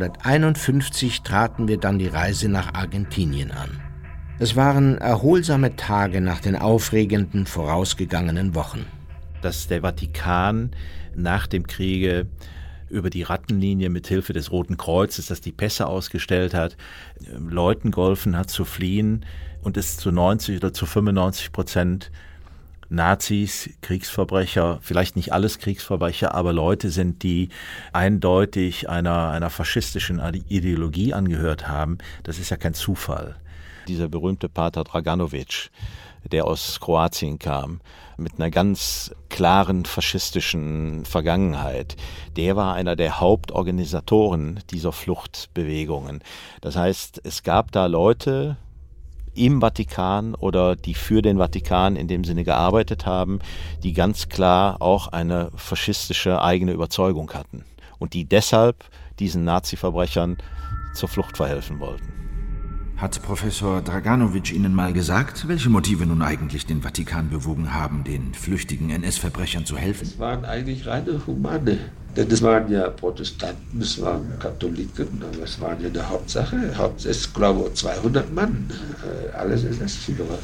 1951 traten wir dann die Reise nach Argentinien an. Es waren erholsame Tage nach den aufregenden vorausgegangenen Wochen. Dass der Vatikan nach dem Kriege über die Rattenlinie mit Hilfe des Roten Kreuzes, das die Pässe ausgestellt hat, Leuten geholfen hat zu fliehen und es zu 90 oder zu 95% Nazis, Kriegsverbrecher, vielleicht nicht alles Kriegsverbrecher, aber Leute sind, die eindeutig einer faschistischen Ideologie angehört haben. Das ist ja kein Zufall. Dieser berühmte Pater Draganovic, der aus Kroatien kam, mit einer ganz klaren faschistischen Vergangenheit, der war einer der Hauptorganisatoren dieser Fluchtbewegungen. Das heißt, es gab da Leute im Vatikan oder die für den Vatikan in dem Sinne gearbeitet haben, die ganz klar auch eine faschistische eigene Überzeugung hatten und die deshalb diesen Nazi-Verbrechern zur Flucht verhelfen wollten. Hat Professor Draganovic Ihnen mal gesagt, welche Motive nun eigentlich den Vatikan bewogen haben, den flüchtigen NS-Verbrechern zu helfen? Es waren eigentlich reine Humane. Denn es waren ja Protestanten, es waren Katholiken, aber es waren ja der Hauptsache. Es glaube 200 Mann, alles SS-Führer.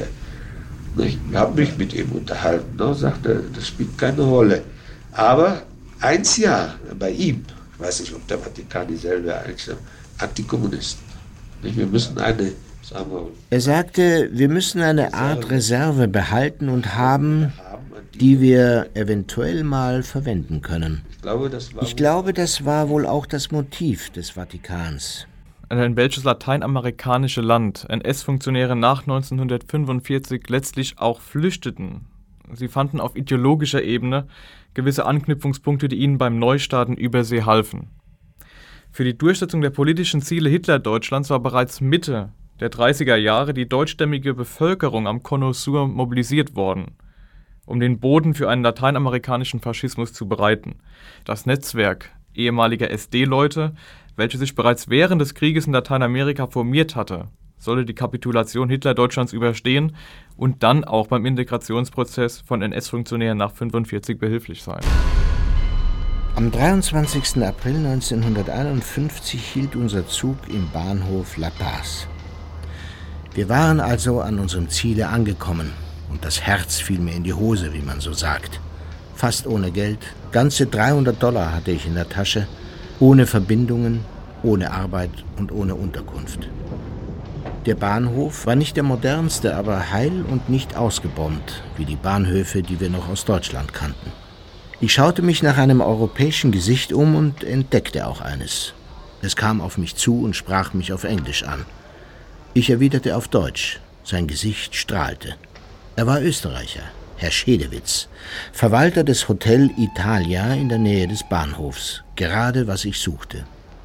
Ich habe mich mit ihm unterhalten, sagte, das spielt keine Rolle. Aber 1 Jahr bei ihm, ich weiß nicht, ob der Vatikan dieselbe einstellt, Antikommunisten. Wir müssen Er sagte, wir müssen eine Art Reserve behalten und haben, die wir eventuell mal verwenden können. Ich glaube, das war wohl auch das Motiv des Vatikans. In welches lateinamerikanische Land NS-Funktionäre nach 1945 letztlich auch flüchteten. Sie fanden auf ideologischer Ebene gewisse Anknüpfungspunkte, die ihnen beim Neustarten übersee halfen. Für die Durchsetzung der politischen Ziele Hitler-Deutschlands war bereits Mitte der 30er Jahre die deutschstämmige Bevölkerung am Cono Sur mobilisiert worden, um den Boden für einen lateinamerikanischen Faschismus zu bereiten. Das Netzwerk ehemaliger SD-Leute, welche sich bereits während des Krieges in Lateinamerika formiert hatte, sollte die Kapitulation Hitler-Deutschlands überstehen und dann auch beim Integrationsprozess von NS-Funktionären nach 1945 behilflich sein. Am 23. April 1951 hielt unser Zug im Bahnhof La Paz. Wir waren also an unserem Ziele angekommen und das Herz fiel mir in die Hose, wie man so sagt. Fast ohne Geld, ganze $300 hatte ich in der Tasche, ohne Verbindungen, ohne Arbeit und ohne Unterkunft. Der Bahnhof war nicht der modernste, aber heil und nicht ausgebombt, wie die Bahnhöfe, die wir noch aus Deutschland kannten. Ich schaute mich nach einem europäischen Gesicht um und entdeckte auch eines. Es kam auf mich zu und sprach mich auf Englisch an. Ich erwiderte auf Deutsch. Sein Gesicht strahlte. Er war Österreicher, Herr Schedewitz, Verwalter des Hotel Italia in der Nähe des Bahnhofs. Gerade was ich suchte.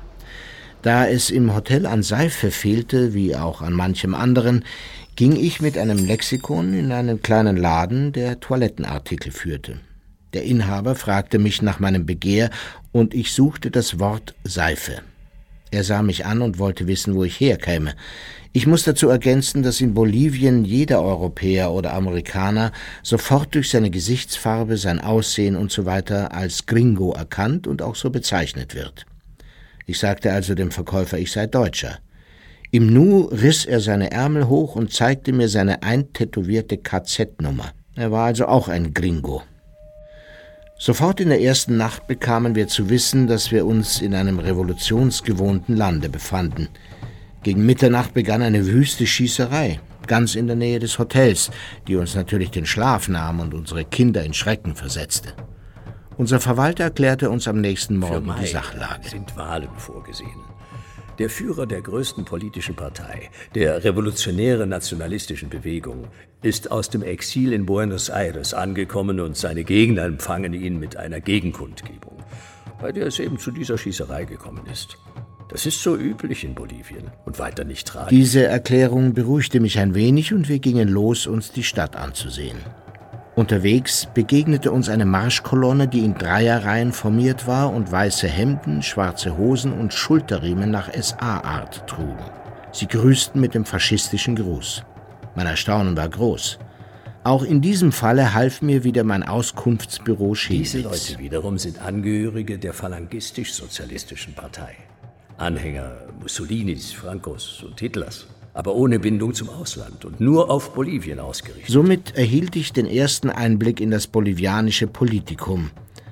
Da es im Hotel an Seife fehlte, wie auch an manchem anderen, ging ich mit einem Lexikon in einen kleinen Laden, der Toilettenartikel führte. Der Inhaber fragte mich nach meinem Begehr und ich suchte das Wort Seife. Er sah mich an und wollte wissen, wo ich herkäme. Ich muss dazu ergänzen, dass in Bolivien jeder Europäer oder Amerikaner sofort durch seine Gesichtsfarbe, sein Aussehen usw. als Gringo erkannt und auch so bezeichnet wird. Ich sagte also dem Verkäufer, ich sei Deutscher. Im Nu riss er seine Ärmel hoch und zeigte mir seine eintätowierte KZ-Nummer. Er war also auch ein Gringo. Sofort in der ersten Nacht bekamen wir zu wissen, dass wir uns in einem revolutionsgewohnten Lande befanden. Gegen Mitternacht begann eine wüste Schießerei, ganz in der Nähe des Hotels, die uns natürlich den Schlaf nahm und unsere Kinder in Schrecken versetzte. Unser Verwalter erklärte uns am nächsten Morgen die Sachlage. Sind Wahlen vorgesehen. Der Führer der größten politischen Partei, der revolutionären nationalistischen Bewegung, ist aus dem Exil in Buenos Aires angekommen und seine Gegner empfangen ihn mit einer Gegenkundgebung, bei der es eben zu dieser Schießerei gekommen ist. Das ist so üblich in Bolivien und weiter nicht tragisch. Diese Erklärung beruhigte mich ein wenig und wir gingen los, uns die Stadt anzusehen. Unterwegs begegnete uns eine Marschkolonne, die in Dreierreihen formiert war und weiße Hemden, schwarze Hosen und Schulterriemen nach SA-Art trugen. Sie grüßten mit dem faschistischen Gruß. Mein Erstaunen war groß. Auch in diesem Falle half mir wieder mein Auskunftsbüro Schedewitz. Diese Leute wiederum sind Angehörige der phalangistisch-sozialistischen Partei. Anhänger Mussolinis, Francos und Hitlers, aber ohne Bindung zum Ausland und nur auf Bolivien ausgerichtet. Somit erhielt ich den ersten Einblick in das bolivianische Politikum.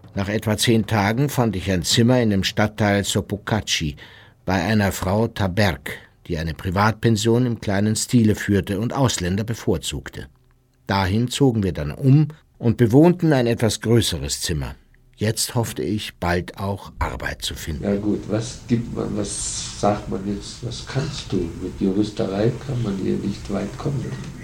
Nach etwa 10 Tagen fand ich ein Zimmer in dem Stadtteil Sopokachi bei einer Frau Taberg, die eine Privatpension im kleinen Stile führte und Ausländer bevorzugte. Dahin zogen wir dann um und bewohnten ein etwas größeres Zimmer. Jetzt hoffte ich, bald auch Arbeit zu finden. Ja gut, was sagt man jetzt, was kannst du? Mit Juristerei kann man hier nicht weit kommen.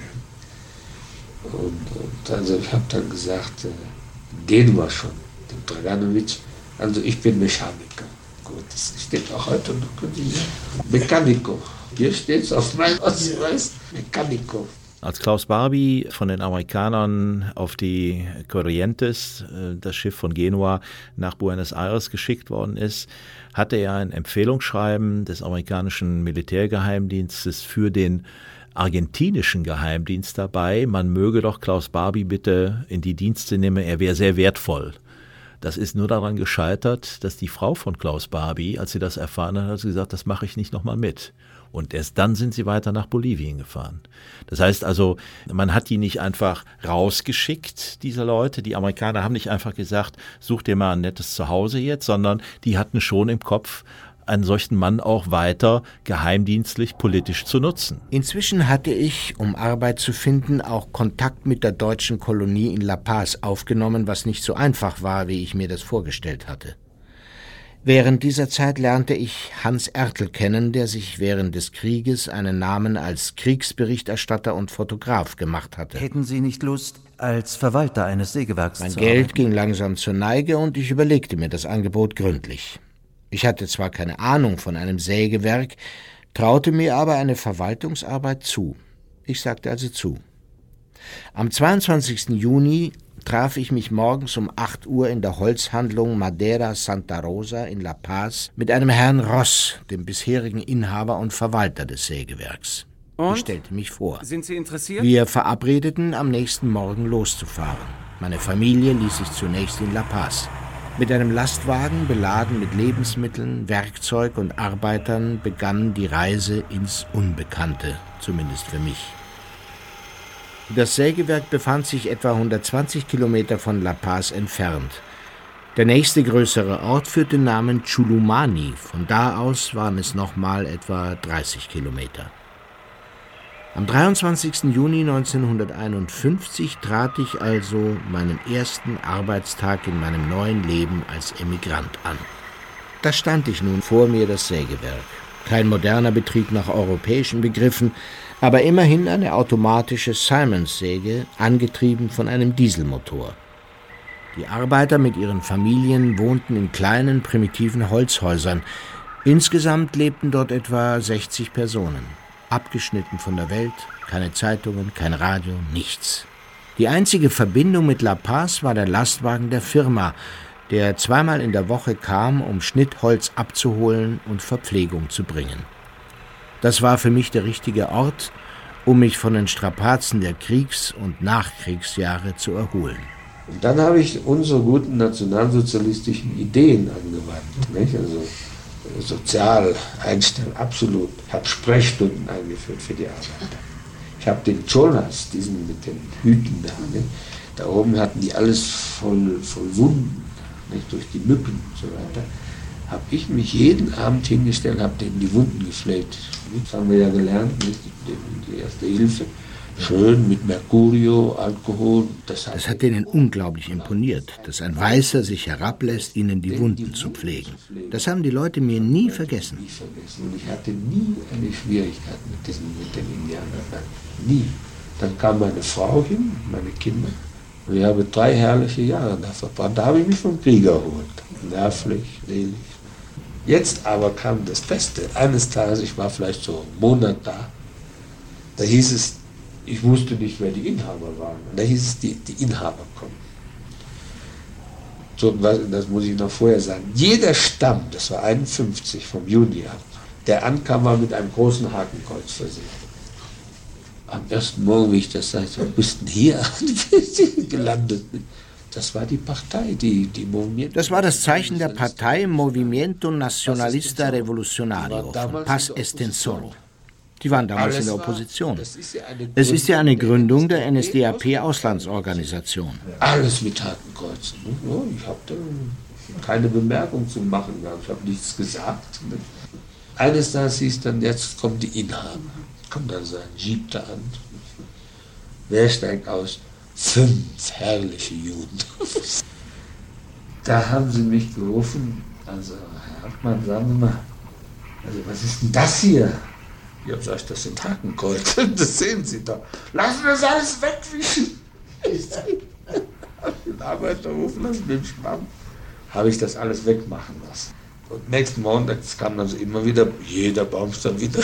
Und also ich habe dann gesagt, gehen wir schon, dem Draganovic. Also ich bin Mechaniker. Gut, das steht auch heute noch. Mechanico. Hier steht es auf meinem Ausweis. Mechanico. Als Klaus Barbie von den Amerikanern auf die Corrientes, das Schiff von Genua, nach Buenos Aires geschickt worden ist, hatte er ein Empfehlungsschreiben des amerikanischen Militärgeheimdienstes für den argentinischen Geheimdienst dabei, man möge doch Klaus Barbie bitte in die Dienste nehmen, er wäre sehr wertvoll. Das ist nur daran gescheitert, dass die Frau von Klaus Barbie, als sie das erfahren hat, hat sie gesagt, das mache ich nicht nochmal mit. Und erst dann sind sie weiter nach Bolivien gefahren. Das heißt also, man hat die nicht einfach rausgeschickt, diese Leute. Die Amerikaner haben nicht einfach gesagt, such dir mal ein nettes Zuhause jetzt, sondern die hatten schon im Kopf, einen solchen Mann auch weiter geheimdienstlich politisch zu nutzen. Inzwischen hatte ich, um Arbeit zu finden, auch Kontakt mit der deutschen Kolonie in La Paz aufgenommen, was nicht so einfach war, wie ich mir das vorgestellt hatte. Während dieser Zeit lernte ich Hans Ertl kennen, der sich während des Krieges einen Namen als Kriegsberichterstatter und Fotograf gemacht hatte. Hätten Sie nicht Lust, als Verwalter eines Sägewerks Mein zu Geld arbeiten? ging langsam zur Neige und ich überlegte mir das Angebot gründlich. Ich hatte zwar keine Ahnung von einem Sägewerk, traute mir aber eine Verwaltungsarbeit zu. Ich sagte also zu. Am 22. Juni traf ich mich morgens um 8 Uhr in der Holzhandlung Madera Santa Rosa in La Paz mit einem Herrn Ross, dem bisherigen Inhaber und Verwalter des Sägewerks. Und? Ich stellte mich vor. Sind Sie interessiert? Wir verabredeten, am nächsten Morgen loszufahren. Meine Familie ließ sich zunächst in La Paz. Mit einem Lastwagen, beladen mit Lebensmitteln, Werkzeug und Arbeitern, begann die Reise ins Unbekannte, zumindest für mich. Das Sägewerk befand sich etwa 120 Kilometer von La Paz entfernt. Der nächste größere Ort führte den Namen Chulumani. Von da aus waren es nochmal etwa 30 Kilometer. Am 23. Juni 1951 trat ich also meinen ersten Arbeitstag in meinem neuen Leben als Emigrant an. Da stand ich nun vor mir, das Sägewerk. Kein moderner Betrieb nach europäischen Begriffen, aber immerhin eine automatische Siemens-Säge, angetrieben von einem Dieselmotor. Die Arbeiter mit ihren Familien wohnten in kleinen, primitiven Holzhäusern. Insgesamt lebten dort etwa 60 Personen. Abgeschnitten von der Welt, keine Zeitungen, kein Radio, nichts. Die einzige Verbindung mit La Paz war der Lastwagen der Firma, der zweimal in der Woche kam, um Schnittholz abzuholen und Verpflegung zu bringen. Das war für mich der richtige Ort, um mich von den Strapazen der Kriegs- und Nachkriegsjahre zu erholen. Und dann habe ich unsere guten nationalsozialistischen Ideen angewandt, nicht? Also sozial einstellen, absolut. Ich habe Sprechstunden eingeführt für die Arbeiter. Ich habe den Cholas, diesen mit den Hüten da, nicht? Da oben hatten die alles voll Wunden, nicht? Durch die Mücken und so weiter. Habe ich mich jeden Abend hingestellt, habe denen die Wunden gepflegt. Das haben wir ja gelernt, nicht? Die erste Hilfe. Schön mit Mercurio, Alkohol. Das hat denen unglaublich imponiert, dass ein Weißer sich herablässt, ihnen die Wunden zu pflegen. Das haben die Leute mir nie vergessen. Und ich hatte nie eine Schwierigkeit mit den Indianern. Nie. Dann kam meine Frau hin, meine Kinder. Und ich habe 3 herrliche Jahre da verbracht. Da habe ich mich vom Krieg erholt. Nervlich, seelisch. Jetzt aber kam das Beste. Eines Tages, ich war vielleicht so einen Monat da, da hieß es, ich wusste nicht, wer die Inhaber waren. Und da hieß es, die Inhaber kommen. So, das muss ich noch vorher sagen. Jeder Stamm, das war 51 vom Juni ab, der ankam, war mit einem großen Hakenkreuz versehen. Am ersten Morgen, wie ich das sagte, wo bist denn hier gelandet? Das war die Partei, die Movimiento. Das war das Zeichen der Partei Movimiento Nacionalista Revolucionario von Paz Estensoro. Die waren damals in der Opposition. Es ist ja eine Gründung der NSDAP-Auslandsorganisation. Alles mit Hakenkreuzen. Ne? Ich habe da keine Bemerkung zu machen gehabt. Ich habe nichts gesagt. Ne? Eines Tages hieß dann, jetzt kommen die Inhaber. Kommt dann so ein Jeep da an. Wer steigt aus? 5 herrliche Juden. Da haben sie mich gerufen. Also, Herr Hartmann, sagen Sie mal, also was ist denn das hier? Ich habe gesagt, das sind Hakenkreuze, das sehen Sie doch. Lassen wir das alles wegwischen. Ich habe den Arbeiter rufen lassen mit dem Schwamm. Habe ich das alles wegmachen lassen. Und nächsten Morgen, das kam dann so immer wieder, jeder Baumstamm wieder.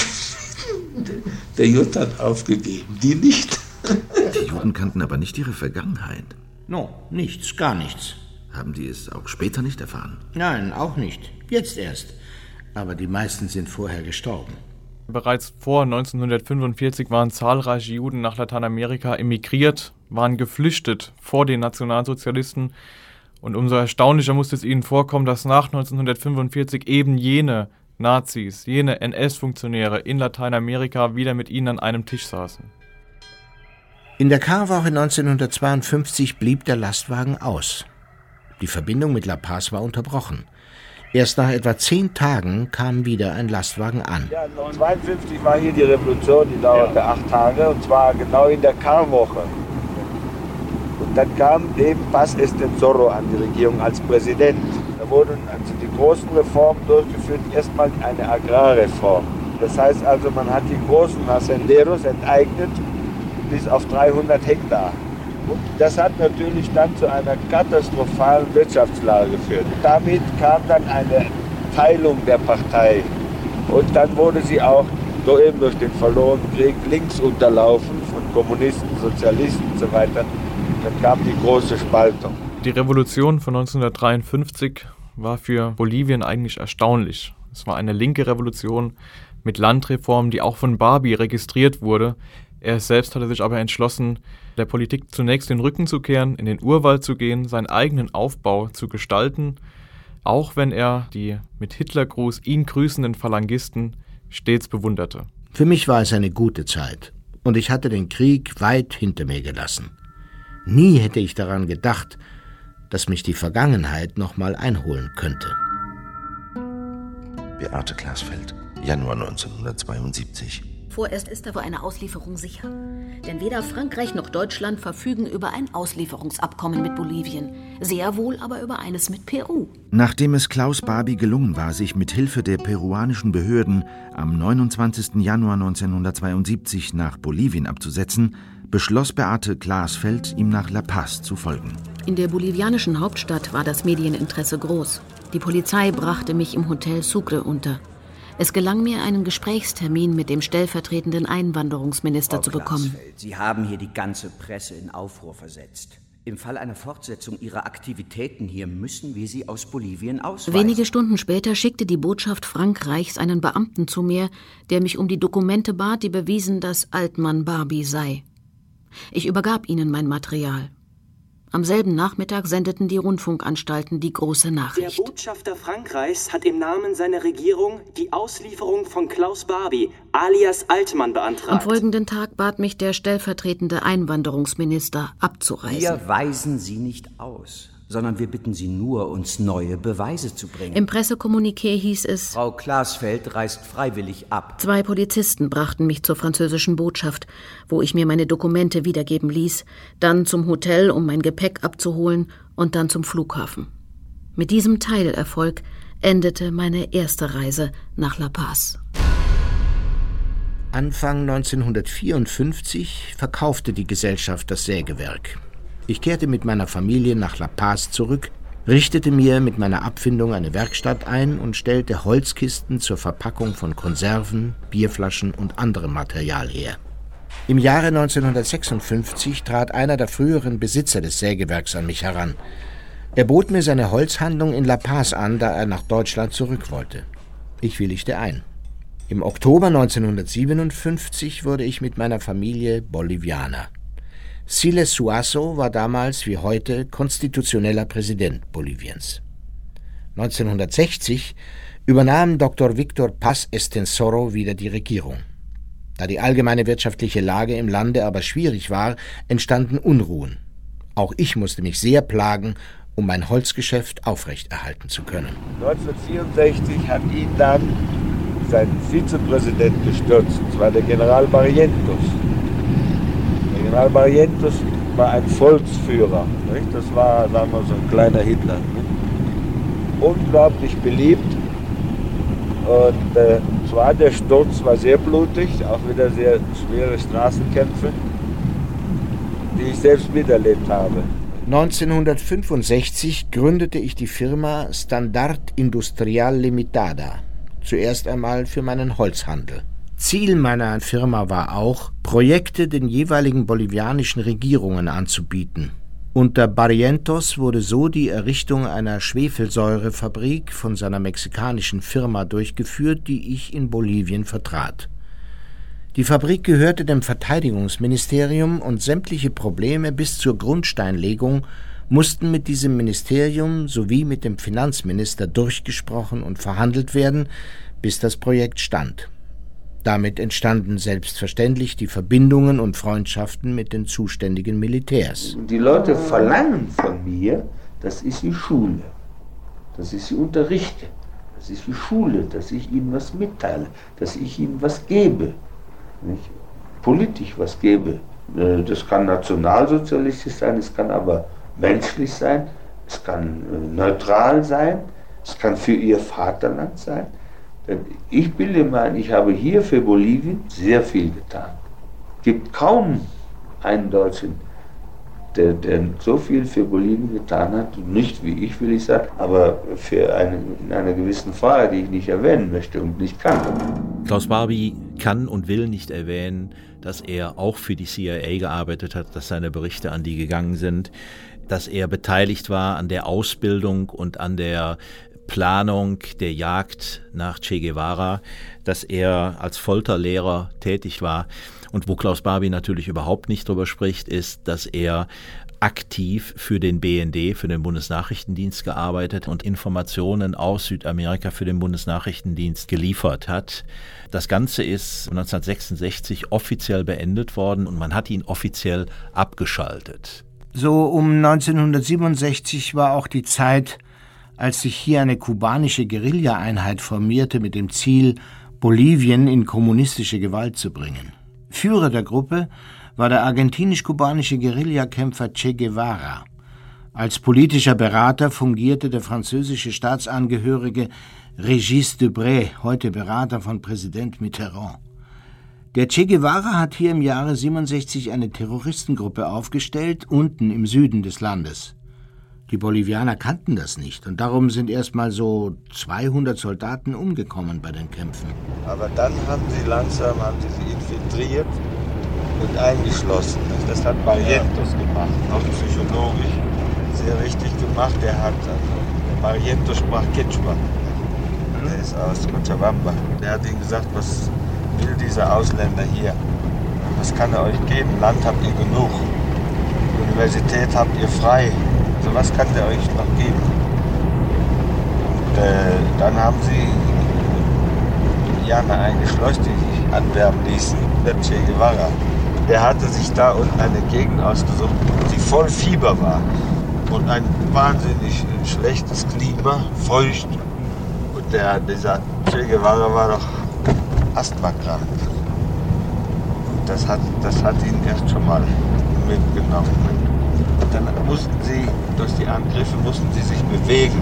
Der Jud hat aufgegeben, die nicht. Die Juden kannten aber nicht ihre Vergangenheit. No, nichts, gar nichts. Haben die es auch später nicht erfahren? Nein, auch nicht. Jetzt erst. Aber die meisten sind vorher gestorben. Bereits vor 1945 waren zahlreiche Juden nach Lateinamerika emigriert, waren geflüchtet vor den Nationalsozialisten. Und umso erstaunlicher musste es ihnen vorkommen, dass nach 1945 eben jene Nazis, jene NS-Funktionäre in Lateinamerika wieder mit ihnen an einem Tisch saßen. In der Karwoche 1952 blieb der Lastwagen aus. Die Verbindung mit La Paz war unterbrochen. Erst nach etwa 10 Tagen kam wieder ein Lastwagen an. Ja, 1952 war hier die Revolution, die dauerte 8 Tage, und zwar genau in der Karwoche. Und dann kam eben Paz Estenssoro an die Regierung als Präsident. Da wurden also die großen Reformen durchgeführt, erstmal eine Agrarreform. Das heißt also, man hat die großen Hacenderos enteignet bis auf 300 Hektar. Und das hat natürlich dann zu einer katastrophalen Wirtschaftslage geführt. Damit kam dann eine Teilung der Partei. Und dann wurde sie auch soeben durch den verlorenen Krieg links unterlaufen von Kommunisten, Sozialisten und so weiter. Dann kam die große Spaltung. Die Revolution von 1953 war für Bolivien eigentlich erstaunlich. Es war eine linke Revolution mit Landreformen, die auch von Barbie registriert wurde. Er selbst hatte sich aber entschlossen, der Politik zunächst den Rücken zu kehren, in den Urwald zu gehen, seinen eigenen Aufbau zu gestalten, auch wenn er die mit Hitlergruß ihn grüßenden Phalangisten stets bewunderte. Für mich war es eine gute Zeit und ich hatte den Krieg weit hinter mir gelassen. Nie hätte ich daran gedacht, dass mich die Vergangenheit noch mal einholen könnte. Beate Glasfeld, Januar 1972. Vorerst ist aber eine Auslieferung sicher. Denn weder Frankreich noch Deutschland verfügen über ein Auslieferungsabkommen mit Bolivien. Sehr wohl aber über eines mit Peru. Nachdem es Klaus Barbie gelungen war, sich mit Hilfe der peruanischen Behörden am 29. Januar 1972 nach Bolivien abzusetzen, beschloss Beate Glasfeld, ihm nach La Paz zu folgen. In der bolivianischen Hauptstadt war das Medieninteresse groß. Die Polizei brachte mich im Hotel Sucre unter. Es gelang mir, einen Gesprächstermin mit dem stellvertretenden Einwanderungsminister zu bekommen. Sie haben hier die ganze Presse in Aufruhr versetzt. Im Fall einer Fortsetzung Ihrer Aktivitäten hier müssen wir Sie aus Bolivien ausweisen. Wenige Stunden später schickte die Botschaft Frankreichs einen Beamten zu mir, der mich um die Dokumente bat, die bewiesen, dass Altmann Barbie sei. Ich übergab ihnen mein Material. Am selben Nachmittag sendeten die Rundfunkanstalten die große Nachricht. Der Botschafter Frankreichs hat im Namen seiner Regierung die Auslieferung von Klaus Barbie, alias Altmann, beantragt. Am folgenden Tag bat mich der stellvertretende Einwanderungsminister abzureisen. Wir weisen Sie nicht aus, sondern wir bitten Sie nur, uns neue Beweise zu bringen. Im Pressekommuniqué hieß es: Frau Glasfeld reist freiwillig ab. 2 Polizisten brachten mich zur französischen Botschaft, wo ich mir meine Dokumente wiedergeben ließ, dann zum Hotel, um mein Gepäck abzuholen, und dann zum Flughafen. Mit diesem Teilerfolg endete meine erste Reise nach La Paz. Anfang 1954 verkaufte die Gesellschaft das Sägewerk. Ich kehrte mit meiner Familie nach La Paz zurück, richtete mir mit meiner Abfindung eine Werkstatt ein und stellte Holzkisten zur Verpackung von Konserven, Bierflaschen und anderem Material her. Im Jahre 1956 trat einer der früheren Besitzer des Sägewerks an mich heran. Er bot mir seine Holzhandlung in La Paz an, da er nach Deutschland zurück wollte. Ich willigte ein. Im Oktober 1957 wurde ich mit meiner Familie Bolivianer. Siles Suazo war damals wie heute konstitutioneller Präsident Boliviens. 1960 übernahm Dr. Víctor Paz Estenssoro wieder die Regierung. Da die allgemeine wirtschaftliche Lage im Lande aber schwierig war, entstanden Unruhen. Auch ich musste mich sehr plagen, um mein Holzgeschäft aufrechterhalten zu können. 1964 hat ihn dann sein Vizepräsident gestürzt, und zwar der General Barrientos. Der General Barrientos war ein Volksführer, nicht? Das war, sagen wir, so ein kleiner Hitler. Nicht? Unglaublich beliebt. Und zwar der Sturz war sehr blutig, auch wieder sehr schwere Straßenkämpfe, die ich selbst miterlebt habe. 1965 gründete ich die Firma Standard Industrial Limitada, zuerst einmal für meinen Holzhandel. Ziel meiner Firma war auch, Projekte den jeweiligen bolivianischen Regierungen anzubieten. Unter Barrientos wurde so die Errichtung einer Schwefelsäurefabrik von seiner mexikanischen Firma durchgeführt, die ich in Bolivien vertrat. Die Fabrik gehörte dem Verteidigungsministerium und sämtliche Probleme bis zur Grundsteinlegung mussten mit diesem Ministerium sowie mit dem Finanzminister durchgesprochen und verhandelt werden, bis das Projekt stand. Damit entstanden selbstverständlich die Verbindungen und Freundschaften mit den zuständigen Militärs. Die Leute verlangen von mir, dass ich sie schule, dass ich sie unterrichte, dass ich sie schule, dass ich ihnen was mitteile, dass ich ihnen was gebe, nicht? Politisch was gebe. Das kann nationalsozialistisch sein, es kann aber menschlich sein, es kann neutral sein, es kann für ihr Vaterland sein. Ich bilde mir ein, ich habe hier für Bolivien sehr viel getan. Es gibt kaum einen Deutschen, der so viel für Bolivien getan hat, nicht wie ich, will ich sagen, aber in einer gewissen Frage, die ich nicht erwähnen möchte und nicht kann. Klaus Barbie kann und will nicht erwähnen, dass er auch für die CIA gearbeitet hat, dass seine Berichte an die gegangen sind, dass er beteiligt war an der Ausbildung und an der Planung der Jagd nach Che Guevara, dass er als Folterlehrer tätig war. Und wo Klaus Barbie natürlich überhaupt nicht drüber spricht, ist, dass er aktiv für den BND, für den Bundesnachrichtendienst gearbeitet und Informationen aus Südamerika für den Bundesnachrichtendienst geliefert hat. Das Ganze ist 1966 offiziell beendet worden und man hat ihn offiziell abgeschaltet. So um 1967 war auch die Zeit, als sich hier eine kubanische Guerilla-Einheit formierte mit dem Ziel, Bolivien in kommunistische Gewalt zu bringen. Führer der Gruppe war der argentinisch-kubanische Guerillakämpfer Che Guevara. Als politischer Berater fungierte der französische Staatsangehörige Régis Debray, heute Berater von Präsident Mitterrand. Der Che Guevara hat hier im Jahre 1967 eine Terroristengruppe aufgestellt, unten im Süden des Landes. Die Bolivianer kannten das nicht und darum sind erst mal so 200 Soldaten umgekommen bei den Kämpfen. Aber dann haben sie infiltriert und eingeschlossen. Das hat Barrientos gemacht, auch psychologisch sehr richtig gemacht. Der Barrientos sprach Quechua. Der ist aus Cochabamba. Der hat ihnen gesagt, was will dieser Ausländer hier? Was kann er euch geben? Land habt ihr genug. Universität habt ihr frei. Also was kann der euch noch geben? Und dann haben sie Indianer eingeschleust, die sich anwerben ließen. Der Che Guevara, der hatte sich da unten eine Gegend ausgesucht, die voll Fieber war. Und ein wahnsinnig schlechtes Klima, feucht. Und dieser Che Guevara war doch asthmakrank. Und das hat ihn erst schon mal mitgenommen. Dann durch die Angriffe mussten sie sich bewegen.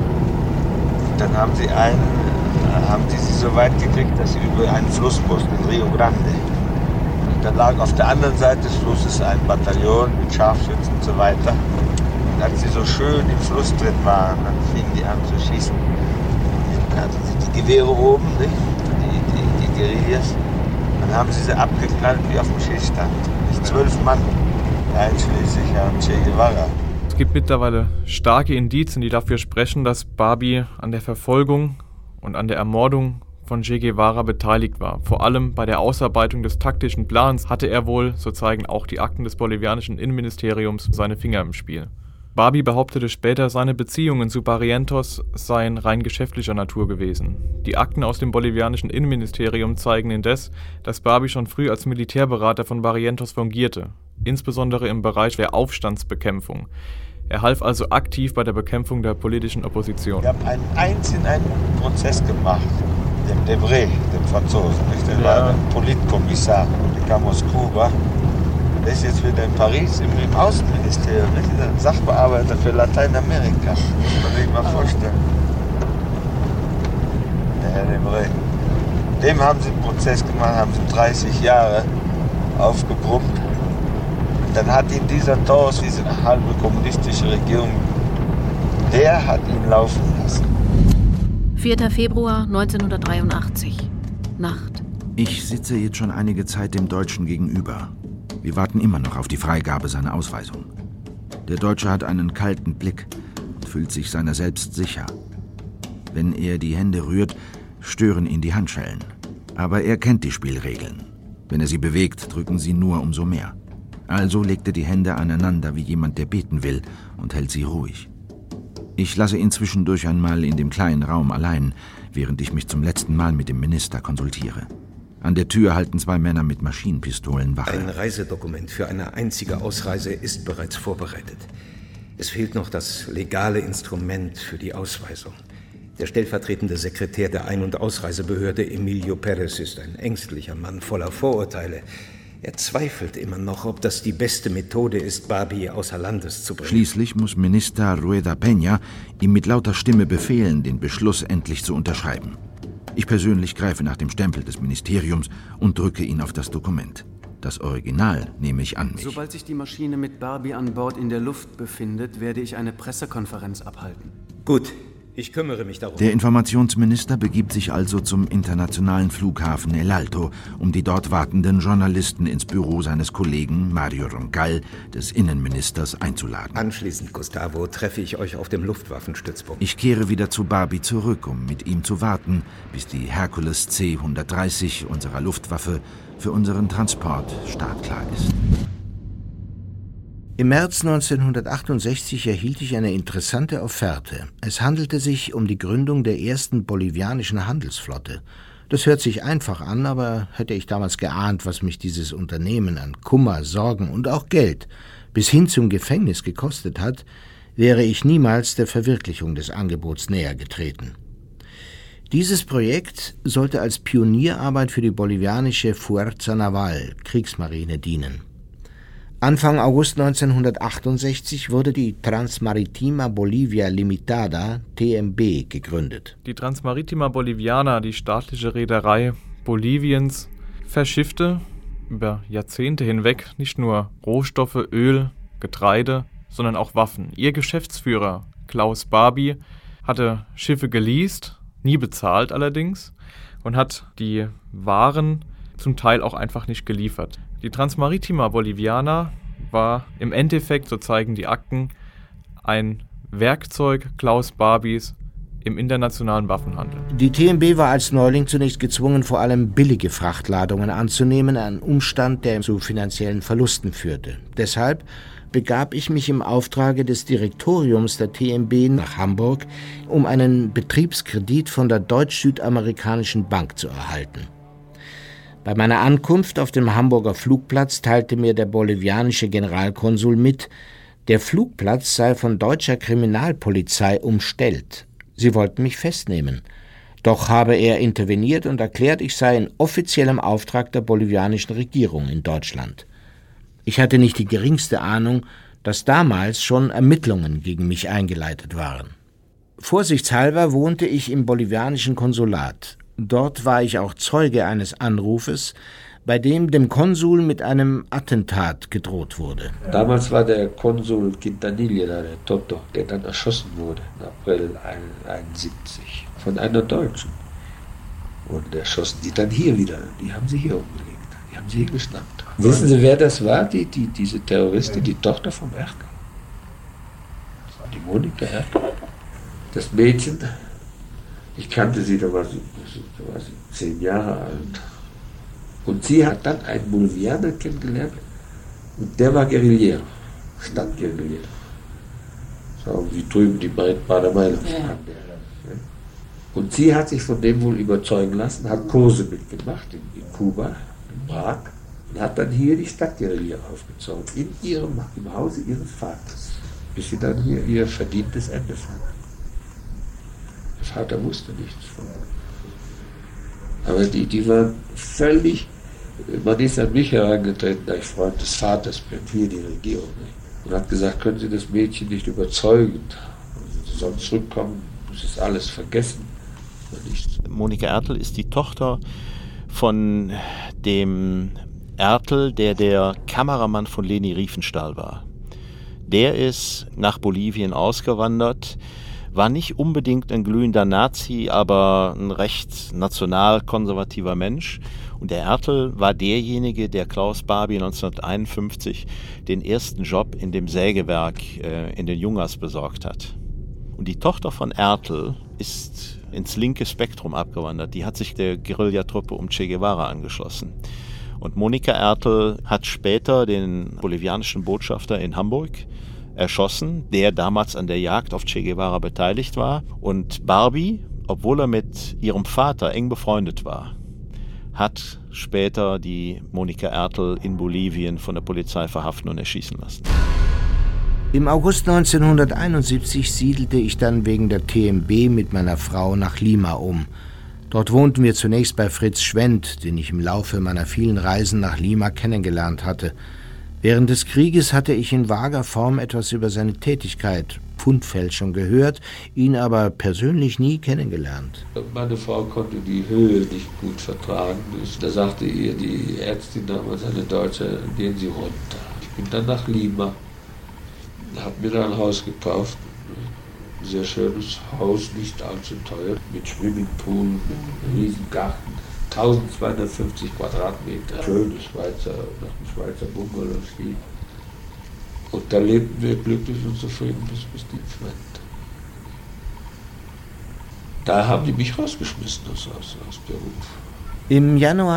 Und dann haben die sie so weit gekriegt, dass sie über einen Fluss mussten, den Rio Grande. Und dann lag auf der anderen Seite des Flusses ein Bataillon mit Scharfschützen und so weiter. Und als sie so schön im Fluss drin waren, dann fingen die an zu schießen. Dann hatten sie die Gewehre oben, nicht? Die Guerillas. Dann haben sie abgeknallt wie auf dem Schießstand. 12 Mann. Einschließlich Che Guevara. Es gibt mittlerweile starke Indizien, die dafür sprechen, dass Barbie an der Verfolgung und an der Ermordung von Che Guevara beteiligt war. Vor allem bei der Ausarbeitung des taktischen Plans hatte er wohl, so zeigen auch die Akten des bolivianischen Innenministeriums, seine Finger im Spiel. Barbie behauptete später, seine Beziehungen zu Barrientos seien rein geschäftlicher Natur gewesen. Die Akten aus dem bolivianischen Innenministerium zeigen indes, dass Barbie schon früh als Militärberater von Barrientos fungierte, insbesondere im Bereich der Aufstandsbekämpfung. Er half also aktiv bei der Bekämpfung der politischen Opposition. Wir haben einen einzigen Prozess gemacht, dem Debré, dem Franzosen. Der war ein Politkommissar, der kam aus Kuba. Der ist jetzt wieder in Paris im Außenministerium, der Sachbearbeiter für Lateinamerika. Muss man sich mal vorstellen. Der Herr Debré. Dem haben sie einen Prozess gemacht, haben sie 30 Jahre aufgebrummt. Dann hat ihn dieser Torres, diese halbe kommunistische Regierung, der hat ihn laufen lassen. 4. Februar 1983. Nacht. Ich sitze jetzt schon einige Zeit dem Deutschen gegenüber. Wir warten immer noch auf die Freigabe seiner Ausweisung. Der Deutsche hat einen kalten Blick und fühlt sich seiner selbst sicher. Wenn er die Hände rührt, stören ihn die Handschellen. Aber er kennt die Spielregeln. Wenn er sie bewegt, drücken sie nur umso mehr. Also legt er die Hände aneinander wie jemand, der beten will, und hält sie ruhig. Ich lasse ihn zwischendurch einmal in dem kleinen Raum allein, während ich mich zum letzten Mal mit dem Minister konsultiere. An der Tür halten 2 Männer mit Maschinenpistolen Wache. Ein Reisedokument für eine einzige Ausreise ist bereits vorbereitet. Es fehlt noch das legale Instrument für die Ausweisung. Der stellvertretende Sekretär der Ein- und Ausreisebehörde, Emilio Perez, ist ein ängstlicher Mann voller Vorurteile. Er zweifelt immer noch, ob das die beste Methode ist, Barbie außer Landes zu bringen. Schließlich muss Minister Rueda Peña ihm mit lauter Stimme befehlen, den Beschluss endlich zu unterschreiben. Ich persönlich greife nach dem Stempel des Ministeriums und drücke ihn auf das Dokument. Das Original nehme ich an mich. Sobald sich die Maschine mit Barbie an Bord in der Luft befindet, werde ich eine Pressekonferenz abhalten. Gut, ich kümmere mich darum. Der Informationsminister begibt sich also zum internationalen Flughafen El Alto, um die dort wartenden Journalisten ins Büro seines Kollegen Mario Roncal, des Innenministers, einzuladen. Anschließend, Gustavo, treffe ich euch auf dem Luftwaffenstützpunkt. Ich kehre wieder zu Barbie zurück, um mit ihm zu warten, bis die Hercules C-130 unserer Luftwaffe für unseren Transport startklar ist. Im März 1968 erhielt ich eine interessante Offerte. Es handelte sich um die Gründung der ersten bolivianischen Handelsflotte. Das hört sich einfach an, aber hätte ich damals geahnt, was mich dieses Unternehmen an Kummer, Sorgen und auch Geld bis hin zum Gefängnis gekostet hat, wäre ich niemals der Verwirklichung des Angebots näher getreten. Dieses Projekt sollte als Pionierarbeit für die bolivianische Fuerza Naval, Kriegsmarine, dienen. Anfang August 1968 wurde die Transmaritima Bolivia Limitada, TMB, gegründet. Die Transmaritima Boliviana, die staatliche Reederei Boliviens, verschiffte über Jahrzehnte hinweg nicht nur Rohstoffe, Öl, Getreide, sondern auch Waffen. Ihr Geschäftsführer Klaus Barbie hatte Schiffe geleast, nie bezahlt allerdings, und hat die Waren zum Teil auch einfach nicht geliefert. Die Transmaritima Boliviana war im Endeffekt, so zeigen die Akten, ein Werkzeug Klaus Barbies im internationalen Waffenhandel. Die TMB war als Neuling zunächst gezwungen, vor allem billige Frachtladungen anzunehmen, ein Umstand, der zu finanziellen Verlusten führte. Deshalb begab ich mich im Auftrage des Direktoriums der TMB nach Hamburg, um einen Betriebskredit von der Deutsch-Südamerikanischen Bank zu erhalten. Bei meiner Ankunft auf dem Hamburger Flugplatz teilte mir der bolivianische Generalkonsul mit, der Flugplatz sei von deutscher Kriminalpolizei umstellt. Sie wollten mich festnehmen. Doch habe er interveniert und erklärt, ich sei in offiziellem Auftrag der bolivianischen Regierung in Deutschland. Ich hatte nicht die geringste Ahnung, dass damals schon Ermittlungen gegen mich eingeleitet waren. Vorsichtshalber wohnte ich im bolivianischen Konsulat. Dort war ich auch Zeuge eines Anrufes, bei dem Konsul mit einem Attentat gedroht wurde. Damals war der Konsul Quintanilla da, der Toto, der dann erschossen wurde im April 1971 von einer Deutschen. Und erschossen die dann hier wieder. Die haben sie hier umgelegt. Die haben sie hier geschnappt. Wissen Sie, wer das war, diese Terroristin, die Tochter vom Erkan? Das war die Monika Erkan. Das Mädchen, ich kannte sie, da war sie 10 Jahre alt. Und sie hat dann einen Bolivianer kennengelernt und der war Guerillero, Stadtguerillero. wie drüben die Bader-Meinhof. Ja. Und sie hat sich von dem wohl überzeugen lassen, hat Kurse mitgemacht in Kuba, in Prag, und hat dann hier die Stadtguerilla aufgezogen, im Hause ihres Vaters, bis sie dann hier ihr verdientes Ende fand. Der Vater wusste nichts von. Aber die waren völlig, man ist an mich herangetreten, da ich Freund des Vaters bin, hier die Regierung, und hat gesagt, können Sie das Mädchen nicht überzeugen, sie soll zurückkommen, muss es alles vergessen. Monika Ertl ist die Tochter von dem Ertl, der Kameramann von Leni Riefenstahl war. Der ist nach Bolivien ausgewandert, war nicht unbedingt ein glühender Nazi, aber ein recht nationalkonservativer Mensch. Und der Ertl war derjenige, der Klaus Barbie 1951 den ersten Job in dem Sägewerk in den Jungas besorgt hat. Und die Tochter von Ertl ist ins linke Spektrum abgewandert. Die hat sich der Guerillatruppe um Che Guevara angeschlossen. Und Monika Ertl hat später den bolivianischen Botschafter in Hamburg erschossen, der damals an der Jagd auf Che Guevara beteiligt war. Und Barbie, obwohl er mit ihrem Vater eng befreundet war, hat später die Monika Ertl in Bolivien von der Polizei verhaften und erschießen lassen. Im August 1971 siedelte ich dann wegen der TMB mit meiner Frau nach Lima um. Dort wohnten wir zunächst bei Fritz Schwendt, den ich im Laufe meiner vielen Reisen nach Lima kennengelernt hatte. Während des Krieges hatte ich in vager Form etwas über seine Tätigkeit, Pfundfälschung, gehört, ihn aber persönlich nie kennengelernt. Meine Frau konnte die Höhe nicht gut vertragen. Da sagte ihr die Ärztin damals, eine Deutsche, gehen Sie runter. Ich bin dann nach Lima. Hat mir da ein Haus gekauft, ein sehr schönes Haus, nicht allzu teuer, mit Swimmingpool, mit einem riesen Garten, 1250 Quadratmeter, schönes Schweizer, nach dem Schweizer Bungalow-Stil. Und da lebten wir glücklich und zufrieden bis die Wende. Da haben die mich rausgeschmissen aus Peru. Im Januar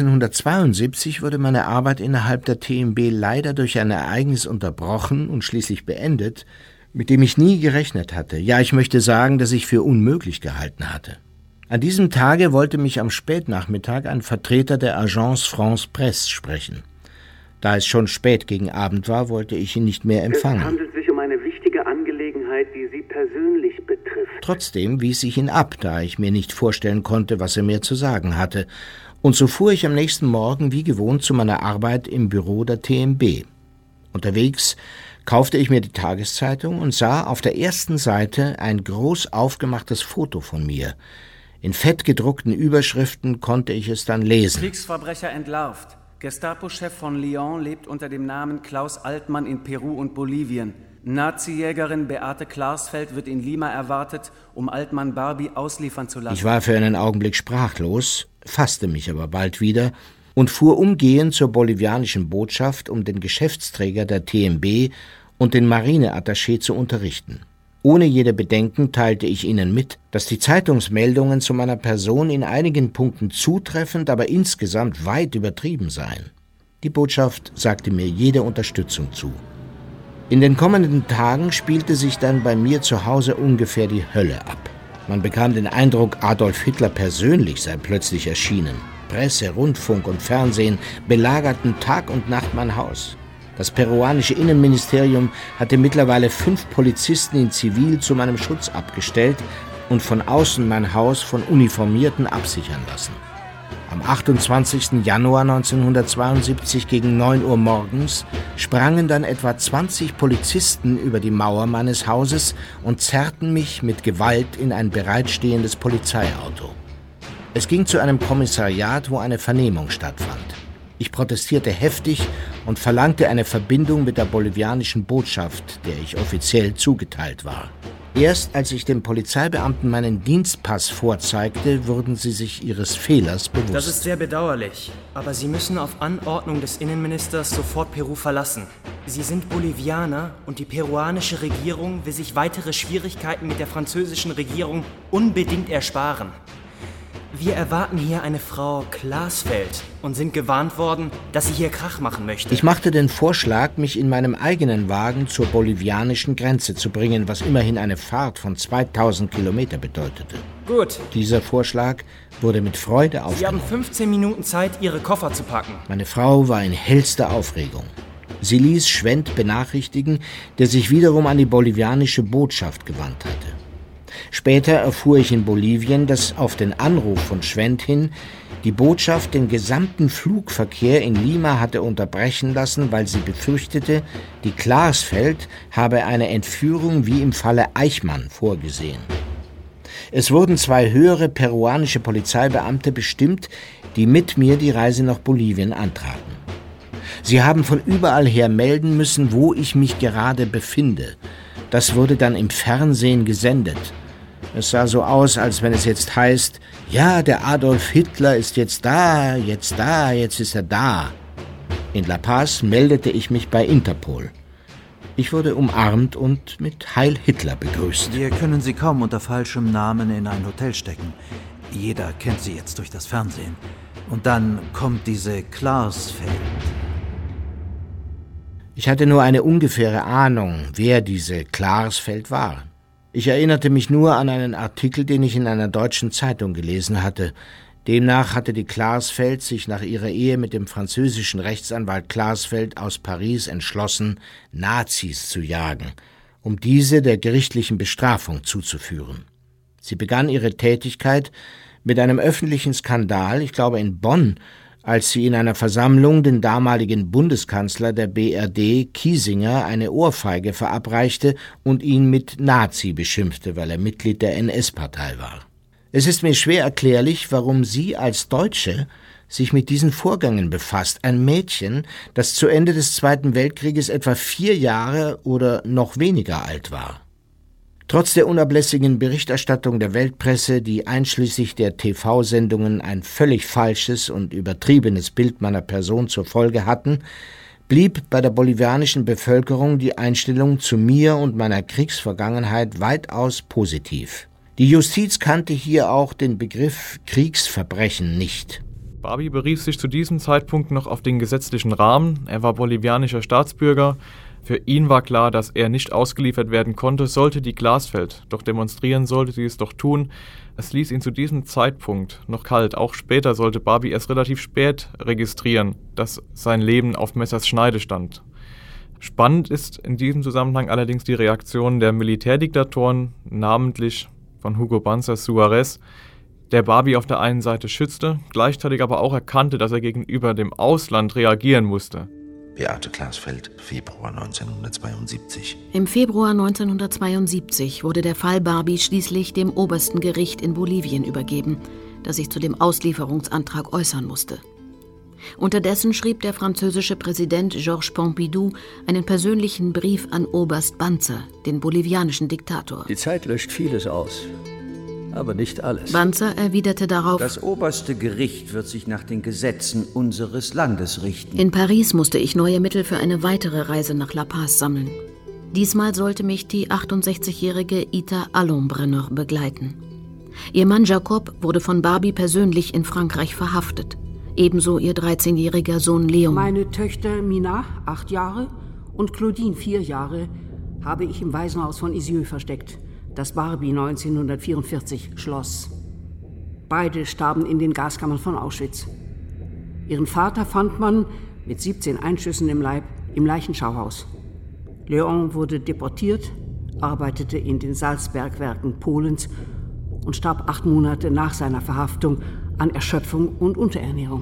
1972 wurde meine Arbeit innerhalb der TMB leider durch ein Ereignis unterbrochen und schließlich beendet, mit dem ich nie gerechnet hatte. Ja, ich möchte sagen, dass ich für unmöglich gehalten hatte. An diesem Tage wollte mich am Spätnachmittag ein Vertreter der Agence France Presse sprechen. Da es schon spät gegen Abend war, wollte ich ihn nicht mehr empfangen. Es handelt sich um eine wichtige Angelegenheit, die Sie persönlich betrifft. Trotzdem wies ich ihn ab, da ich mir nicht vorstellen konnte, was er mir zu sagen hatte. Und so fuhr ich am nächsten Morgen wie gewohnt zu meiner Arbeit im Büro der TMB. Unterwegs kaufte ich mir die Tageszeitung und sah auf der ersten Seite ein groß aufgemachtes Foto von mir. In fett gedruckten Überschriften konnte ich es dann lesen. Kriegsverbrecher entlarvt. Gestapo-Chef von Lyon lebt unter dem Namen Klaus Altmann in Peru und Bolivien. Nazi-Jägerin Beate Klarsfeld wird in Lima erwartet, um Altmann Barbie ausliefern zu lassen. Ich war für einen Augenblick sprachlos, fasste mich aber bald wieder und fuhr umgehend zur bolivianischen Botschaft, um den Geschäftsträger der TMB und den Marineattaché zu unterrichten. Ohne jede Bedenken teilte ich ihnen mit, dass die Zeitungsmeldungen zu meiner Person in einigen Punkten zutreffend, aber insgesamt weit übertrieben seien. Die Botschaft sagte mir jede Unterstützung zu. In den kommenden Tagen spielte sich dann bei mir zu Hause ungefähr die Hölle ab. Man bekam den Eindruck, Adolf Hitler persönlich sei plötzlich erschienen. Presse, Rundfunk und Fernsehen belagerten Tag und Nacht mein Haus. Das peruanische Innenministerium hatte mittlerweile 5 Polizisten in Zivil zu meinem Schutz abgestellt und von außen mein Haus von Uniformierten absichern lassen. Am 28. Januar 1972 gegen 9 Uhr morgens sprangen dann etwa 20 Polizisten über die Mauer meines Hauses und zerrten mich mit Gewalt in ein bereitstehendes Polizeiauto. Es ging zu einem Kommissariat, wo eine Vernehmung stattfand. Ich protestierte heftig und verlangte eine Verbindung mit der bolivianischen Botschaft, der ich offiziell zugeteilt war. Erst als ich dem Polizeibeamten meinen Dienstpass vorzeigte, wurden sie sich ihres Fehlers bewusst. Das ist sehr bedauerlich, aber Sie müssen auf Anordnung des Innenministers sofort Peru verlassen. Sie sind Bolivianer und die peruanische Regierung will sich weitere Schwierigkeiten mit der französischen Regierung unbedingt ersparen. Wir erwarten hier eine Frau Klarsfeld und sind gewarnt worden, dass sie hier Krach machen möchte. Ich machte den Vorschlag, mich in meinem eigenen Wagen zur bolivianischen Grenze zu bringen, was immerhin eine Fahrt von 2000 Kilometer bedeutete. Gut. Dieser Vorschlag wurde mit Freude aufgenommen. Sie haben 15 Minuten Zeit, Ihre Koffer zu packen. Meine Frau war in hellster Aufregung. Sie ließ Schwendt benachrichtigen, der sich wiederum an die bolivianische Botschaft gewandt hatte. Später erfuhr ich in Bolivien, dass auf den Anruf von Schwendt hin die Botschaft den gesamten Flugverkehr in Lima hatte unterbrechen lassen, weil sie befürchtete, die Klarsfeld habe eine Entführung wie im Falle Eichmann vorgesehen. Es wurden 2 höhere peruanische Polizeibeamte bestimmt, die mit mir die Reise nach Bolivien antraten. Sie haben von überall her melden müssen, wo ich mich gerade befinde. Das wurde dann im Fernsehen gesendet. Es sah so aus, als wenn es jetzt heißt, ja, der Adolf Hitler ist jetzt da, jetzt ist er da. In La Paz meldete ich mich bei Interpol. Ich wurde umarmt und mit Heil Hitler begrüßt. Wir können Sie kaum unter falschem Namen in ein Hotel stecken. Jeder kennt Sie jetzt durch das Fernsehen. Und dann kommt diese Klarsfeld. Ich hatte nur eine ungefähre Ahnung, wer diese Klarsfeld war. Ich erinnerte mich nur an einen Artikel, den ich in einer deutschen Zeitung gelesen hatte. Demnach hatte die Klarsfeld sich nach ihrer Ehe mit dem französischen Rechtsanwalt Klarsfeld aus Paris entschlossen, Nazis zu jagen, um diese der gerichtlichen Bestrafung zuzuführen. Sie begann ihre Tätigkeit mit einem öffentlichen Skandal, ich glaube in Bonn, als sie in einer Versammlung den damaligen Bundeskanzler der BRD, Kiesinger, eine Ohrfeige verabreichte und ihn mit Nazi beschimpfte, weil er Mitglied der NS-Partei war. Es ist mir schwer erklärlich, warum sie als Deutsche sich mit diesen Vorgängen befasst. Ein Mädchen, das zu Ende des Zweiten Weltkrieges etwa 4 Jahre oder noch weniger alt war. Trotz der unablässigen Berichterstattung der Weltpresse, die einschließlich der TV-Sendungen ein völlig falsches und übertriebenes Bild meiner Person zur Folge hatten, blieb bei der bolivianischen Bevölkerung die Einstellung zu mir und meiner Kriegsvergangenheit weitaus positiv. Die Justiz kannte hier auch den Begriff Kriegsverbrechen nicht. Barbie berief sich zu diesem Zeitpunkt noch auf den gesetzlichen Rahmen. Er war bolivianischer Staatsbürger. Für ihn war klar, dass er nicht ausgeliefert werden konnte, sollte die Klarsfeld. Doch demonstrieren sollte sie es doch tun. Es ließ ihn zu diesem Zeitpunkt noch kalt. Auch später sollte Barbie erst relativ spät registrieren, dass sein Leben auf Messers Schneide stand. Spannend ist in diesem Zusammenhang allerdings die Reaktion der Militärdiktatoren, namentlich von Hugo Banzer Suárez, der Barbie auf der einen Seite schützte, gleichzeitig aber auch erkannte, dass er gegenüber dem Ausland reagieren musste. Beate Klarsfeld, Februar 1972. Im Februar 1972 wurde der Fall Barbie schließlich dem obersten Gericht in Bolivien übergeben, das sich zu dem Auslieferungsantrag äußern musste. Unterdessen schrieb der französische Präsident Georges Pompidou einen persönlichen Brief an Oberst Banzer, den bolivianischen Diktator. Die Zeit löscht vieles aus, aber nicht alles. Banzer erwiderte darauf: Das oberste Gericht wird sich nach den Gesetzen unseres Landes richten. In Paris musste ich neue Mittel für eine weitere Reise nach La Paz sammeln. Diesmal sollte mich die 68-jährige Ita Alombre begleiten. Ihr Mann Jacob wurde von Barbie persönlich in Frankreich verhaftet. Ebenso ihr 13-jähriger Sohn Leon. Meine Töchter Mina, 8 Jahre, und Claudine, 4 Jahre, habe ich im Waisenhaus von Isieux versteckt, das Barbie 1944 schloss. Beide starben in den Gaskammern von Auschwitz. Ihren Vater fand man mit 17 Einschüssen im Leib im Leichenschauhaus. Leon wurde deportiert, arbeitete in den Salzbergwerken Polens und starb 8 Monate nach seiner Verhaftung an Erschöpfung und Unterernährung.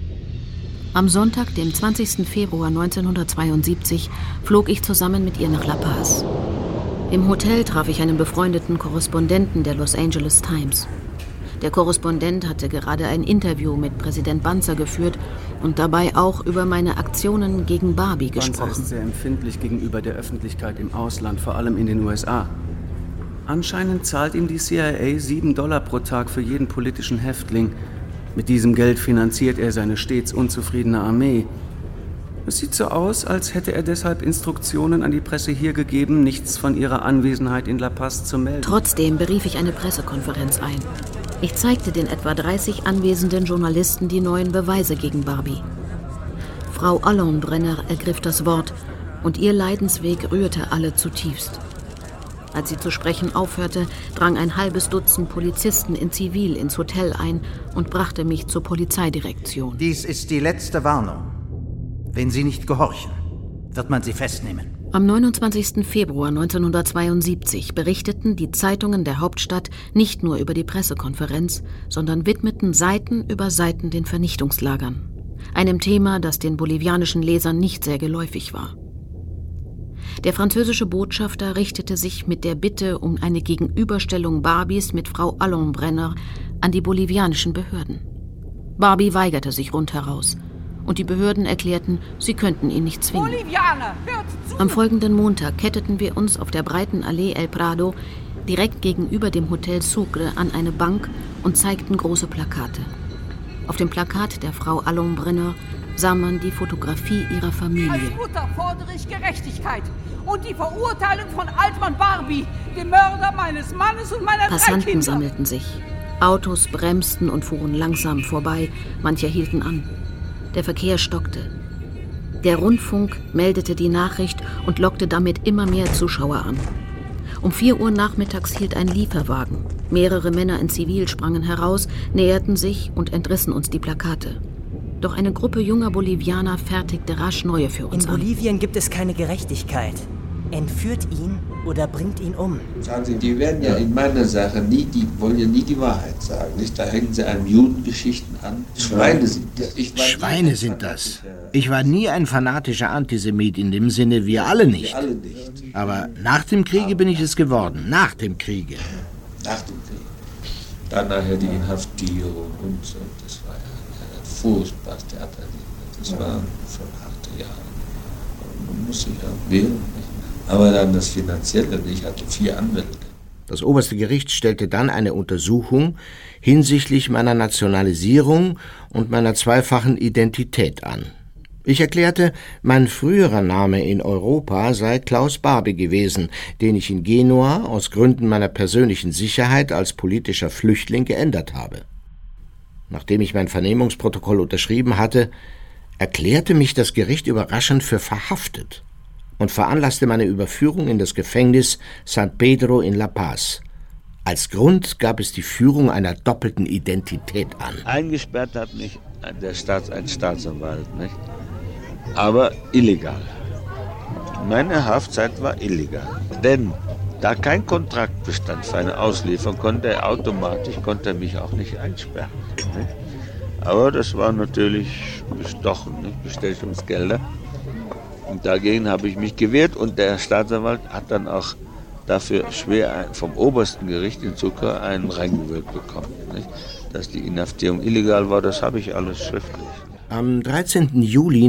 Am Sonntag, dem 20. Februar 1972, flog ich zusammen mit ihr nach La Paz. Im Hotel traf ich einen befreundeten Korrespondenten der Los Angeles Times. Der Korrespondent hatte gerade ein Interview mit Präsident Banzer geführt und dabei auch über meine Aktionen gegen Barbie gesprochen. Banzer ist sehr empfindlich gegenüber der Öffentlichkeit im Ausland, vor allem in den USA. Anscheinend zahlt ihm die CIA $7 pro Tag für jeden politischen Häftling. Mit diesem Geld finanziert er seine stets unzufriedene Armee. Es sieht so aus, als hätte er deshalb Instruktionen an die Presse hier gegeben, nichts von ihrer Anwesenheit in La Paz zu melden. Trotzdem berief ich eine Pressekonferenz ein. Ich zeigte den etwa 30 anwesenden Journalisten die neuen Beweise gegen Barbie. Frau Allonbrenner ergriff das Wort und ihr Leidensweg rührte alle zutiefst. Als sie zu sprechen aufhörte, drang ein halbes Dutzend Polizisten in Zivil ins Hotel ein und brachte mich zur Polizeidirektion. Dies ist die letzte Warnung. Wenn Sie nicht gehorchen, wird man Sie festnehmen. Am 29. Februar 1972 berichteten die Zeitungen der Hauptstadt nicht nur über die Pressekonferenz, sondern widmeten Seiten über Seiten den Vernichtungslagern. Einem Thema, das den bolivianischen Lesern nicht sehr geläufig war. Der französische Botschafter richtete sich mit der Bitte um eine Gegenüberstellung Barbies mit Frau Allonbrenner an die bolivianischen Behörden. Barbie weigerte sich rundheraus und die Behörden erklärten, sie könnten ihn nicht zwingen. Bolivianer, hört zu! Am folgenden Montag ketteten wir uns auf der breiten Allee El Prado direkt gegenüber dem Hotel Sucre an eine Bank und zeigten große Plakate. Auf dem Plakat der Frau Allonbrenner sah man die Fotografie ihrer Familie. Als Mutter fordere ich Gerechtigkeit und die Verurteilung von Altmann Barbie, dem Mörder meines Mannes und meiner 3 Kinder. Passanten sammelten sich. Autos bremsten und fuhren langsam vorbei, manche hielten an. Der Verkehr stockte. Der Rundfunk meldete die Nachricht und lockte damit immer mehr Zuschauer an. Um 4 Uhr nachmittags hielt ein Lieferwagen. Mehrere Männer in Zivil sprangen heraus, näherten sich und entrissen uns die Plakate. Doch eine Gruppe junger Bolivianer fertigte rasch neue für uns an. In Bolivien gibt es keine Gerechtigkeit. Entführt ihn oder bringt ihn um. Sagen Sie, die werden ja in meiner Sache wollen ja nie die Wahrheit sagen. Nicht? Da hängen sie an Judengeschichten an. Schweine sind das. Schweine sind das. Ich war nie ein fanatischer Antisemit, in dem Sinne wir alle nicht. Aber nach dem Kriege bin ich es geworden. Nach dem Kriege. Nach dem Krieg. Dann nachher die Inhaftierung und so. Das war ja ein furchtbares Theater. Das war schon harte Jahre. Man muss sich ja wehren. Aber dann das Finanzielle, ich hatte 4 Anwälte. Das oberste Gericht stellte dann eine Untersuchung hinsichtlich meiner Nationalisierung und meiner zweifachen Identität an. Ich erklärte, mein früherer Name in Europa sei Klaus Barbie gewesen, den ich in Genua aus Gründen meiner persönlichen Sicherheit als politischer Flüchtling geändert habe. Nachdem ich mein Vernehmungsprotokoll unterschrieben hatte, erklärte mich das Gericht überraschend für verhaftet und veranlasste meine Überführung in das Gefängnis San Pedro in La Paz. Als Grund gab es die Führung einer doppelten Identität an. Eingesperrt hat mich ein Staatsanwalt, nicht? Aber illegal. Meine Haftzeit war illegal, denn da kein Kontrakt bestand für eine Auslieferung, konnte er mich auch nicht einsperren. Nicht? Aber das war natürlich bestochen, nicht? Bestechungsgelder. Und dagegen habe ich mich gewehrt und der Staatsanwalt hat dann auch dafür schwer vom obersten Gericht in Sucre einen reingewirkt bekommen. Nicht? Dass die Inhaftierung illegal war, das habe ich alles schriftlich. Am 13. Juli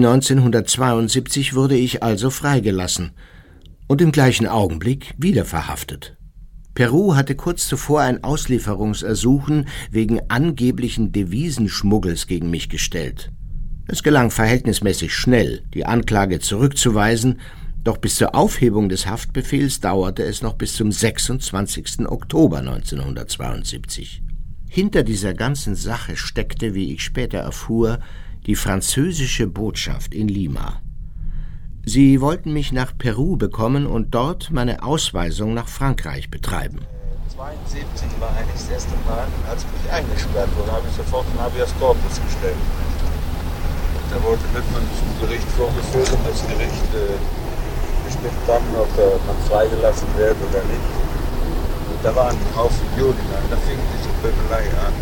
1972 wurde ich also freigelassen und im gleichen Augenblick wieder verhaftet. Peru hatte kurz zuvor ein Auslieferungsersuchen wegen angeblichen Devisenschmuggels gegen mich gestellt. Es gelang verhältnismäßig schnell, die Anklage zurückzuweisen, doch bis zur Aufhebung des Haftbefehls dauerte es noch bis zum 26. Oktober 1972. Hinter dieser ganzen Sache steckte, wie ich später erfuhr, die französische Botschaft in Lima. Sie wollten mich nach Peru bekommen und dort meine Ausweisung nach Frankreich betreiben. 1972 war eigentlich das erste Mal, als ich eingesperrt wurde, habe ich sofort ein Habeas Corpus gestellt. Da wird man zum Gericht vorgeführt und das Gericht bestimmt dann, ob man freigelassen wird oder nicht. Und da waren ein Haufen Juden an, da fing diese Pöbelei an.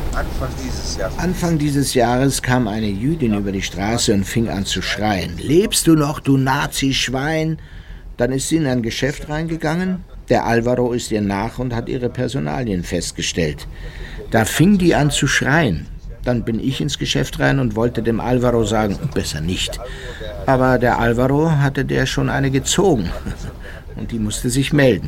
Anfang dieses Jahres kam eine Jüdin über die Straße und fing an zu schreien. »Lebst du noch, du Nazi-Schwein?« Dann ist sie in ein Geschäft reingegangen. Der Alvaro ist ihr nach und hat ihre Personalien festgestellt. Da fing die an zu schreien. Dann bin ich ins Geschäft rein und wollte dem Alvaro sagen, besser nicht. Aber der Alvaro hatte der schon eine gezogen. Und die musste sich melden.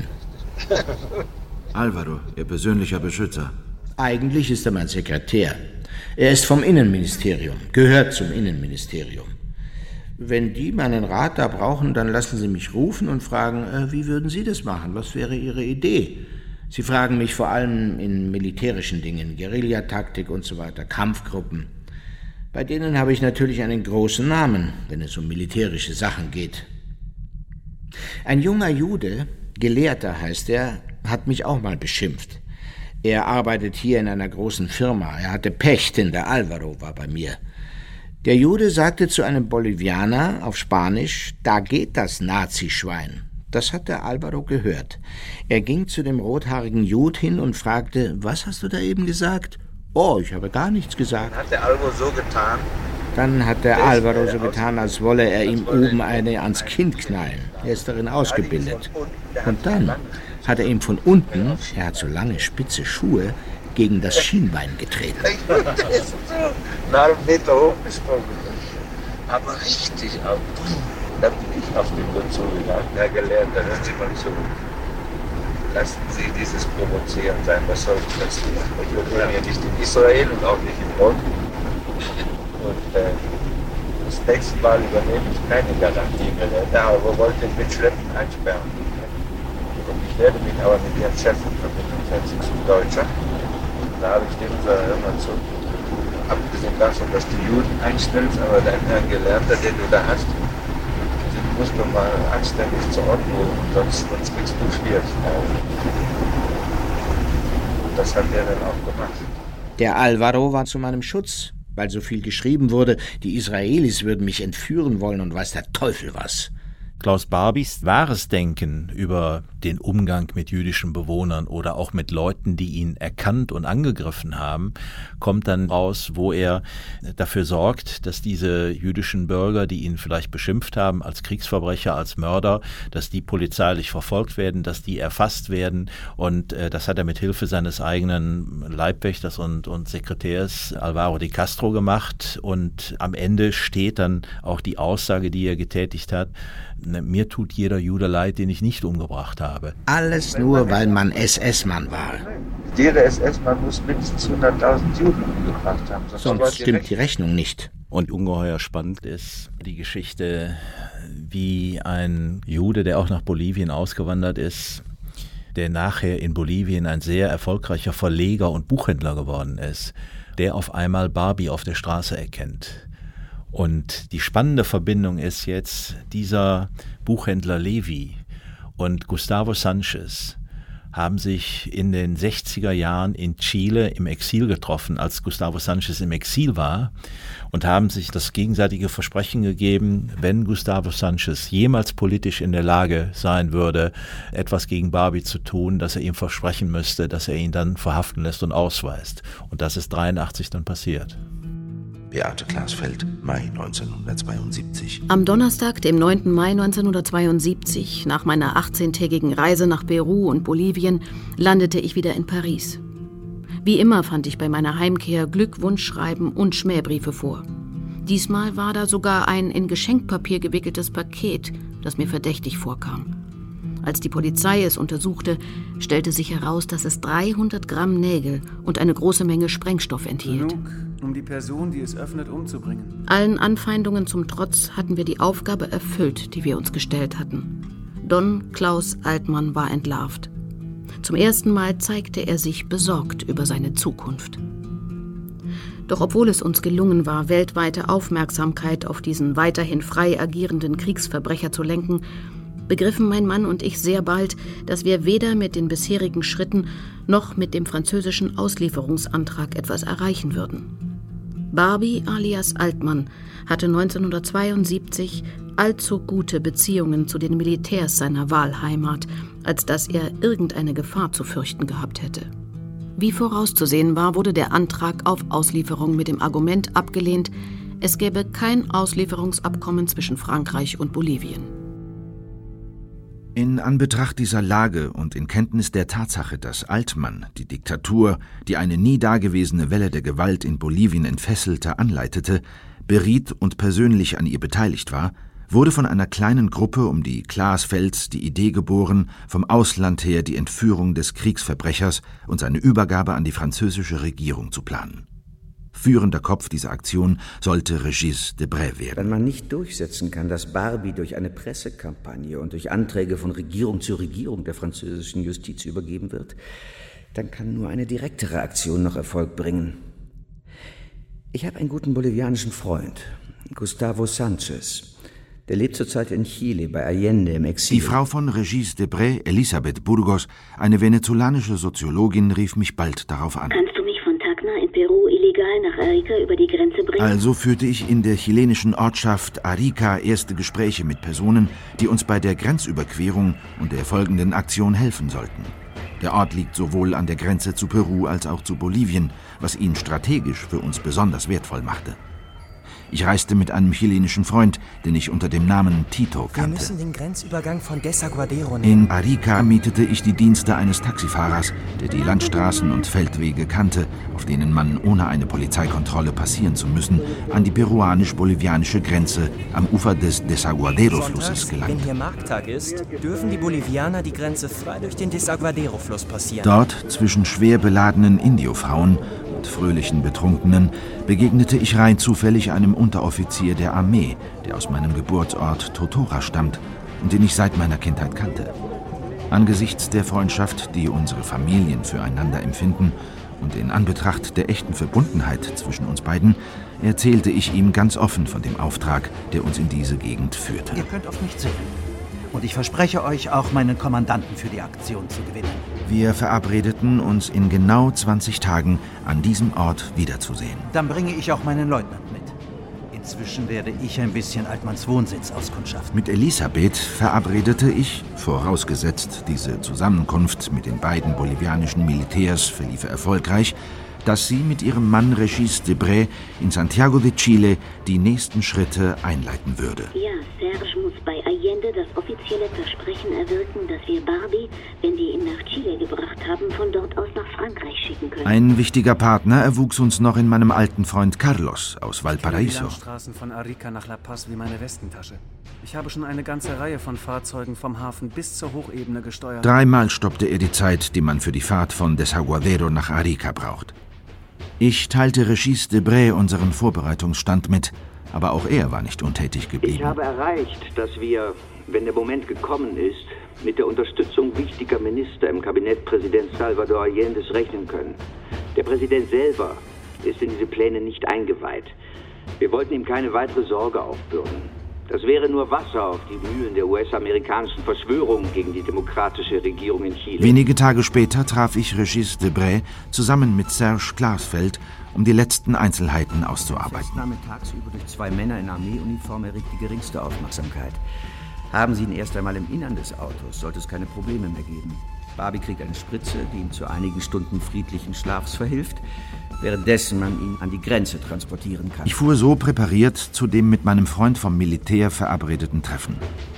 Alvaro, Ihr persönlicher Beschützer. Eigentlich ist er mein Sekretär. Er ist vom Innenministerium, gehört zum Innenministerium. Wenn die meinen Rat da brauchen, dann lassen sie mich rufen und fragen, wie würden Sie das machen? Was wäre Ihre Idee? Sie fragen mich vor allem in militärischen Dingen, Guerillataktik und so weiter, Kampfgruppen. Bei denen habe ich natürlich einen großen Namen, wenn es um militärische Sachen geht. Ein junger Jude, Gelehrter heißt er, hat mich auch mal beschimpft. Er arbeitet hier in einer großen Firma. Er hatte Pech, denn der Alvaro war bei mir. Der Jude sagte zu einem Bolivianer auf Spanisch, da geht das Nazischwein. Das hat der Alvaro gehört. Er ging zu dem rothaarigen Jude hin und fragte, was hast du da eben gesagt? Oh, ich habe gar nichts gesagt. Dann hat der Alvaro so getan, als wolle er ihm oben eine ans Kinn knallen. Er ist darin ausgebildet. Und dann hat er ihm von unten, er hat so lange spitze Schuhe, gegen das Schienbein getreten. Nach einem Meter hochgesprungen. Aber richtig auf. Dann bin ich auf den Grund zugegangen. Herr Gelehrter, hören Sie mal zu. Lassen Sie dieses Provozieren sein. Was soll das? Wir leben ja nicht in Israel und auch nicht in Bonn. Und das nächste Mal übernehme ich keine Garantie mehr. Der Alvaro wollte mit Schleppen einsperren. Und ich werde mich aber mit Ihrem Chef in Verbindung setzen, zum Deutscher. Da habe ich dem gesagt, hör mal zu. Abgesehen davon, dass du Juden einstellst, aber dein Herrn Gelernter, den du da hast, den musst du mal anständig zur Ordnung rufen, sonst kriegst du Schwierigkeiten. Und das hat er dann auch gemacht. Der Alvaro war zu meinem Schutz, weil so viel geschrieben wurde, die Israelis würden mich entführen wollen und weiß der Teufel was. Klaus Barbys wahres Denken über den Umgang mit jüdischen Bewohnern oder auch mit Leuten, die ihn erkannt und angegriffen haben, kommt dann raus, wo er dafür sorgt, dass diese jüdischen Bürger, die ihn vielleicht beschimpft haben als Kriegsverbrecher, als Mörder, dass die polizeilich verfolgt werden, dass die erfasst werden. Und das hat er mit Hilfe seines eigenen Leibwächters und Sekretärs Alvaro de Castro gemacht. Und am Ende steht dann auch die Aussage, die er getätigt hat: Mir tut jeder Jude leid, den ich nicht umgebracht habe. Alles nur, weil man SS-Mann war. Jeder SS-Mann muss mindestens 100.000 Juden umgebracht haben. Sonst stimmt die Rechnung nicht. Und ungeheuer spannend ist die Geschichte, wie ein Jude, der auch nach Bolivien ausgewandert ist, der nachher in Bolivien ein sehr erfolgreicher Verleger und Buchhändler geworden ist, der auf einmal Barbie auf der Straße erkennt. Und die spannende Verbindung ist jetzt, dieser Buchhändler Levi und Gustavo Sanchez haben sich in den 60er Jahren in Chile im Exil getroffen, als Gustavo Sanchez im Exil war, und haben sich das gegenseitige Versprechen gegeben, wenn Gustavo Sanchez jemals politisch in der Lage sein würde, etwas gegen Barbie zu tun, dass er ihm versprechen müsste, dass er ihn dann verhaften lässt und ausweist. Und das ist 1983 dann passiert. Beate Glasfeld, Mai 1972. Am Donnerstag, dem 9. Mai 1972, nach meiner 18-tägigen Reise nach Peru und Bolivien, landete ich wieder in Paris. Wie immer fand ich bei meiner Heimkehr Glückwunschschreiben und Schmähbriefe vor. Diesmal war da sogar ein in Geschenkpapier gewickeltes Paket, das mir verdächtig vorkam. Als die Polizei es untersuchte, stellte sich heraus, dass es 300 Gramm Nägel und eine große Menge Sprengstoff enthielt. Genug, um die Person, die es öffnet, umzubringen. Allen Anfeindungen zum Trotz hatten wir die Aufgabe erfüllt, die wir uns gestellt hatten. Don Klaus Altmann war entlarvt. Zum ersten Mal zeigte er sich besorgt über seine Zukunft. Doch obwohl es uns gelungen war, weltweite Aufmerksamkeit auf diesen weiterhin frei agierenden Kriegsverbrecher zu lenken, begriffen mein Mann und ich sehr bald, dass wir weder mit den bisherigen Schritten noch mit dem französischen Auslieferungsantrag etwas erreichen würden. Barbie alias Altmann hatte 1972 allzu gute Beziehungen zu den Militärs seiner Wahlheimat, als dass er irgendeine Gefahr zu fürchten gehabt hätte. Wie vorauszusehen war, wurde der Antrag auf Auslieferung mit dem Argument abgelehnt, es gäbe kein Auslieferungsabkommen zwischen Frankreich und Bolivien. In Anbetracht dieser Lage und in Kenntnis der Tatsache, dass Altmann die Diktatur, die eine nie dagewesene Welle der Gewalt in Bolivien entfesselte, anleitete, beriet und persönlich an ihr beteiligt war, wurde von einer kleinen Gruppe um die Glasfelds die Idee geboren, vom Ausland her die Entführung des Kriegsverbrechers und seine Übergabe an die französische Regierung zu planen. Führender Kopf dieser Aktion sollte Régis Debray werden. Wenn man nicht durchsetzen kann, dass Barbie durch eine Pressekampagne und durch Anträge von Regierung zu Regierung der französischen Justiz übergeben wird, dann kann nur eine direktere Aktion noch Erfolg bringen. Ich habe einen guten bolivianischen Freund, Gustavo Sanchez. Der lebt zurzeit in Chile bei Allende im Exil. Die Frau von Régis Debray, Elisabeth Burgos, eine venezolanische Soziologin, rief mich bald darauf an. Kannst du mich von Tacna in Peru illegal nach Arica über die Grenze bringen? Also führte ich in der chilenischen Ortschaft Arica erste Gespräche mit Personen, die uns bei der Grenzüberquerung und der folgenden Aktion helfen sollten. Der Ort liegt sowohl an der Grenze zu Peru als auch zu Bolivien, was ihn strategisch für uns besonders wertvoll machte. Ich reiste mit einem chilenischen Freund, den ich unter dem Namen Tito kannte. Wir müssen den Grenzübergang von Desaguadero nehmen. In Arica mietete ich die Dienste eines Taxifahrers, der die Landstraßen und Feldwege kannte, auf denen man, ohne eine Polizeikontrolle passieren zu müssen, an die peruanisch-bolivianische Grenze am Ufer des Desaguadero-Flusses gelangt. Wenn hier Markttag ist, dürfen die Bolivianer die Grenze frei durch den Desaguadero-Fluss passieren. Dort, zwischen schwer beladenen Indiofrauen und fröhlichen Betrunkenen, begegnete ich rein zufällig einem Unteroffizier der Armee, der aus meinem Geburtsort Totora stammt und den ich seit meiner Kindheit kannte. Angesichts der Freundschaft, die unsere Familien füreinander empfinden, und in Anbetracht der echten Verbundenheit zwischen uns beiden, erzählte ich ihm ganz offen von dem Auftrag, der uns in diese Gegend führte. Ihr könnt auf mich zählen. Und ich verspreche euch, auch meinen Kommandanten für die Aktion zu gewinnen. Wir verabredeten uns in genau 20 Tagen an diesem Ort wiederzusehen. Dann bringe ich auch meinen Leutnant mit. Inzwischen werde ich ein bisschen Altmanns Wohnsitz auskundschaften. Mit Elisabeth verabredete ich, vorausgesetzt diese Zusammenkunft mit den beiden bolivianischen Militärs verliefe erfolgreich, dass sie mit ihrem Mann Régis Debray in Santiago de Chile die nächsten Schritte einleiten würde. Ja, Serge muss bei Allende das offizielle Versprechen erwirken, dass wir Barbie, wenn wir ihn nach Chile gebracht haben, von dort aus nach Frankreich schicken können. Ein wichtiger Partner erwuchs uns noch in meinem alten Freund Carlos aus Valparaiso. Ich kenne die Landstraßen von Arica nach La Paz wie meine Westentasche. Ich habe schon eine ganze Reihe von Fahrzeugen vom Hafen bis zur Hochebene gesteuert. 3-mal stoppte er die Zeit, die man für die Fahrt von Desaguadero nach Arica braucht. Ich teilte Régis Debray unseren Vorbereitungsstand mit, aber auch er war nicht untätig geblieben. Ich habe erreicht, dass wir, wenn der Moment gekommen ist, mit der Unterstützung wichtiger Minister im Kabinett Präsident Salvador Allendes rechnen können. Der Präsident selber ist in diese Pläne nicht eingeweiht. Wir wollten ihm keine weitere Sorge aufbürden. Das wäre nur Wasser auf die Mühlen der US-amerikanischen Verschwörung gegen die demokratische Regierung in Chile. Wenige Tage später traf ich Régis Debray zusammen mit Serge Klarsfeld, um die letzten Einzelheiten auszuarbeiten. Die Festnahme tagsüber durch 2 Männer in Armeeuniform erregt die geringste Aufmerksamkeit. Haben Sie ihn erst einmal im Innern des Autos, sollte es keine Probleme mehr geben. Barbie kriegt eine Spritze, die ihm zu einigen Stunden friedlichen Schlafs verhilft, währenddessen man ihn an die Grenze transportieren kann. Ich fuhr so präpariert zu dem mit meinem Freund vom Militär verabredeten Treffen.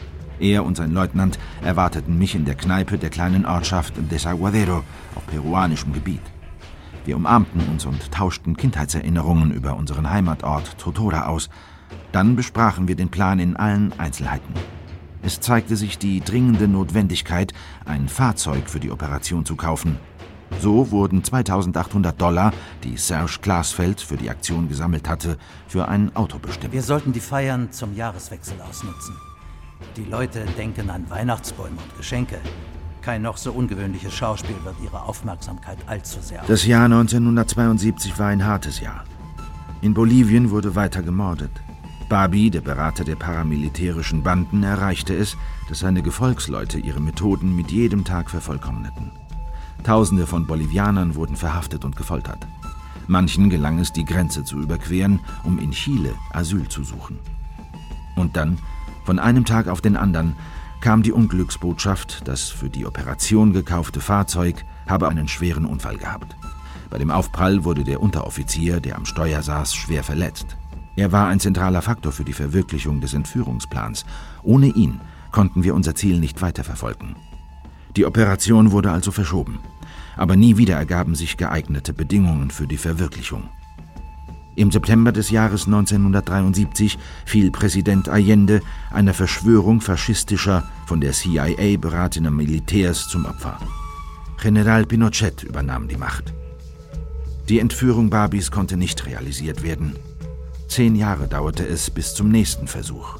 Er und sein Leutnant erwarteten mich in der Kneipe der kleinen Ortschaft Desaguadero auf peruanischem Gebiet. Wir umarmten uns und tauschten Kindheitserinnerungen über unseren Heimatort Totora aus. Dann besprachen wir den Plan in allen Einzelheiten. Es zeigte sich die dringende Notwendigkeit, ein Fahrzeug für die Operation zu kaufen. So wurden $2.800, die Serge Klarsfeld für die Aktion gesammelt hatte, für ein Auto bestimmt. Wir sollten die Feiern zum Jahreswechsel ausnutzen. Die Leute denken an Weihnachtsbäume und Geschenke. Kein noch so ungewöhnliches Schauspiel wird ihre Aufmerksamkeit allzu sehr Das Jahr 1972 war ein hartes Jahr. In Bolivien wurde weiter gemordet. Barbie, der Berater der paramilitärischen Banden, erreichte es, dass seine Gefolgsleute ihre Methoden mit jedem Tag vervollkommneten. Tausende von Bolivianern wurden verhaftet und gefoltert. Manchen gelang es, die Grenze zu überqueren, um in Chile Asyl zu suchen. Und dann, von einem Tag auf den anderen, kam die Unglücksbotschaft, das für die Operation gekaufte Fahrzeug habe einen schweren Unfall gehabt. Bei dem Aufprall wurde der Unteroffizier, der am Steuer saß, schwer verletzt. Er war ein zentraler Faktor für die Verwirklichung des Entführungsplans. Ohne ihn konnten wir unser Ziel nicht weiterverfolgen. Die Operation wurde also verschoben. Aber nie wieder ergaben sich geeignete Bedingungen für die Verwirklichung. Im September des Jahres 1973 fiel Präsident Allende einer Verschwörung faschistischer, von der CIA beratener Militärs zum Opfer. General Pinochet übernahm die Macht. Die Entführung Barbies konnte nicht realisiert werden. 10 Jahre dauerte es bis zum nächsten Versuch.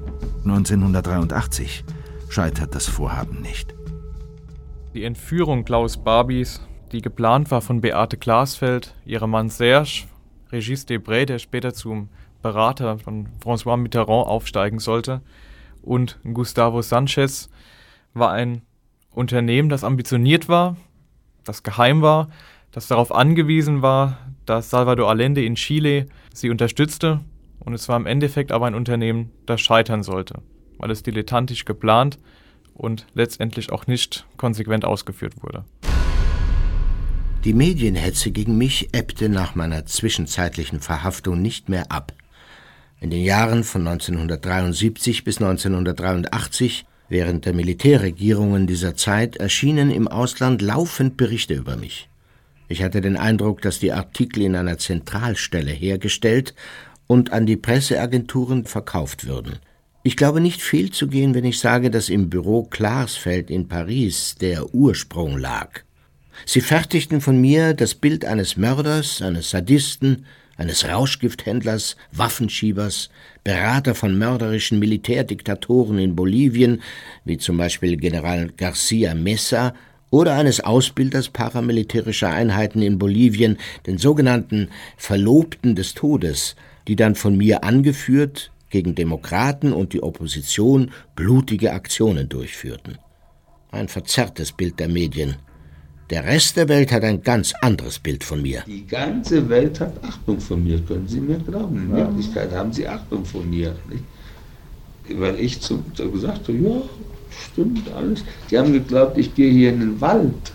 1983 scheitert das Vorhaben nicht. Die Entführung Klaus Barbies, die geplant war von Beate Glasfeld, ihrem Mann Serge, Régis Debray, der später zum Berater von François Mitterrand aufsteigen sollte, und Gustavo Sanchez, war ein Unternehmen, das ambitioniert war, das geheim war, das darauf angewiesen war, dass Salvador Allende in Chile sie unterstützte, und es war im Endeffekt aber ein Unternehmen, das scheitern sollte, weil es dilettantisch geplant und letztendlich auch nicht konsequent ausgeführt wurde. Die Medienhetze gegen mich ebbte nach meiner zwischenzeitlichen Verhaftung nicht mehr ab. In den Jahren von 1973 bis 1983, während der Militärregierungen dieser Zeit, erschienen im Ausland laufend Berichte über mich. Ich hatte den Eindruck, dass die Artikel in einer Zentralstelle hergestellt und an die Presseagenturen verkauft würden. Ich glaube nicht fehlzugehen, wenn ich sage, dass im Büro Klarsfeld in Paris der Ursprung lag. Sie fertigten von mir das Bild eines Mörders, eines Sadisten, eines Rauschgifthändlers, Waffenschiebers, Berater von mörderischen Militärdiktatoren in Bolivien, wie zum Beispiel General García Mesa, oder eines Ausbilders paramilitärischer Einheiten in Bolivien, den sogenannten Verlobten des Todes, die dann von mir angeführt gegen Demokraten und die Opposition blutige Aktionen durchführten. Ein verzerrtes Bild der Medien. Der Rest der Welt hat ein ganz anderes Bild von mir. Die ganze Welt hat Achtung von mir, können Sie mir glauben. In Wirklichkeit haben sie Achtung von mir. Nicht? Weil ich gesagt habe, ja, stimmt alles. Die haben geglaubt, ich gehe hier in den Wald.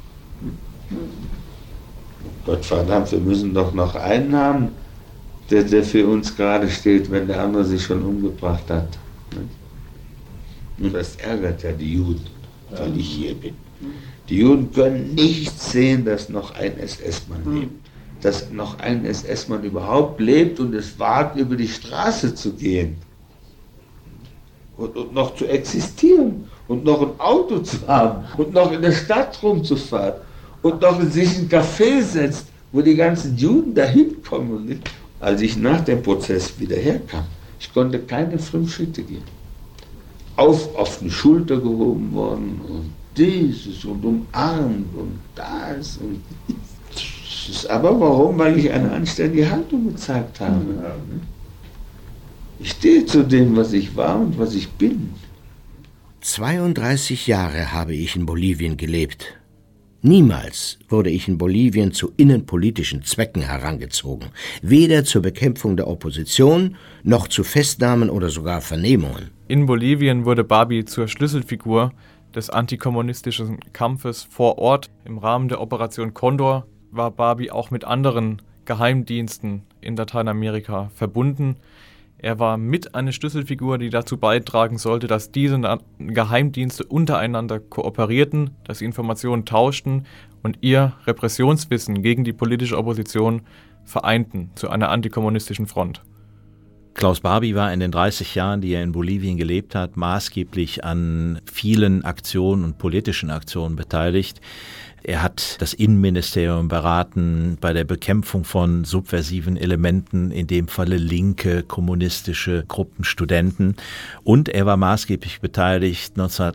Gottverdammt, wir müssen doch noch einen haben, der für uns gerade steht, wenn der andere sich schon umgebracht hat. Und das ärgert ja die Juden, weil ich hier bin. Die Juden können nicht sehen, dass noch ein SS-Mann lebt. Dass noch ein SS-Mann überhaupt lebt und es wagt, über die Straße zu gehen. Und noch zu existieren. Und noch ein Auto zu haben. Und noch in der Stadt rumzufahren. Und noch in sich ein Café setzt, wo die ganzen Juden dahin kommen. Als ich nach dem Prozess wieder herkam, ich konnte keine 5 Schritte gehen. Auf die Schulter gehoben worden und dieses und umarmt und das. Und aber warum? Weil ich eine anständige Haltung gezeigt habe. Ich stehe zu dem, was ich war und was ich bin. 32 Jahre habe ich in Bolivien gelebt. Niemals wurde ich in Bolivien zu innenpolitischen Zwecken herangezogen, weder zur Bekämpfung der Opposition noch zu Festnahmen oder sogar Vernehmungen. In Bolivien wurde Barbie zur Schlüsselfigur des antikommunistischen Kampfes vor Ort. Im Rahmen der Operation Condor war Barbie auch mit anderen Geheimdiensten in Lateinamerika verbunden. Er war mit eine Schlüsselfigur, die dazu beitragen sollte, dass diese Geheimdienste untereinander kooperierten, dass sie Informationen tauschten und ihr Repressionswissen gegen die politische Opposition vereinten zu einer antikommunistischen Front. Klaus Barbie war in den 30 Jahren, die er in Bolivien gelebt hat, maßgeblich an vielen Aktionen und politischen Aktionen beteiligt. Er hat das Innenministerium beraten bei der Bekämpfung von subversiven Elementen, in dem Falle linke, kommunistische Gruppen, Studenten. Und er war maßgeblich beteiligt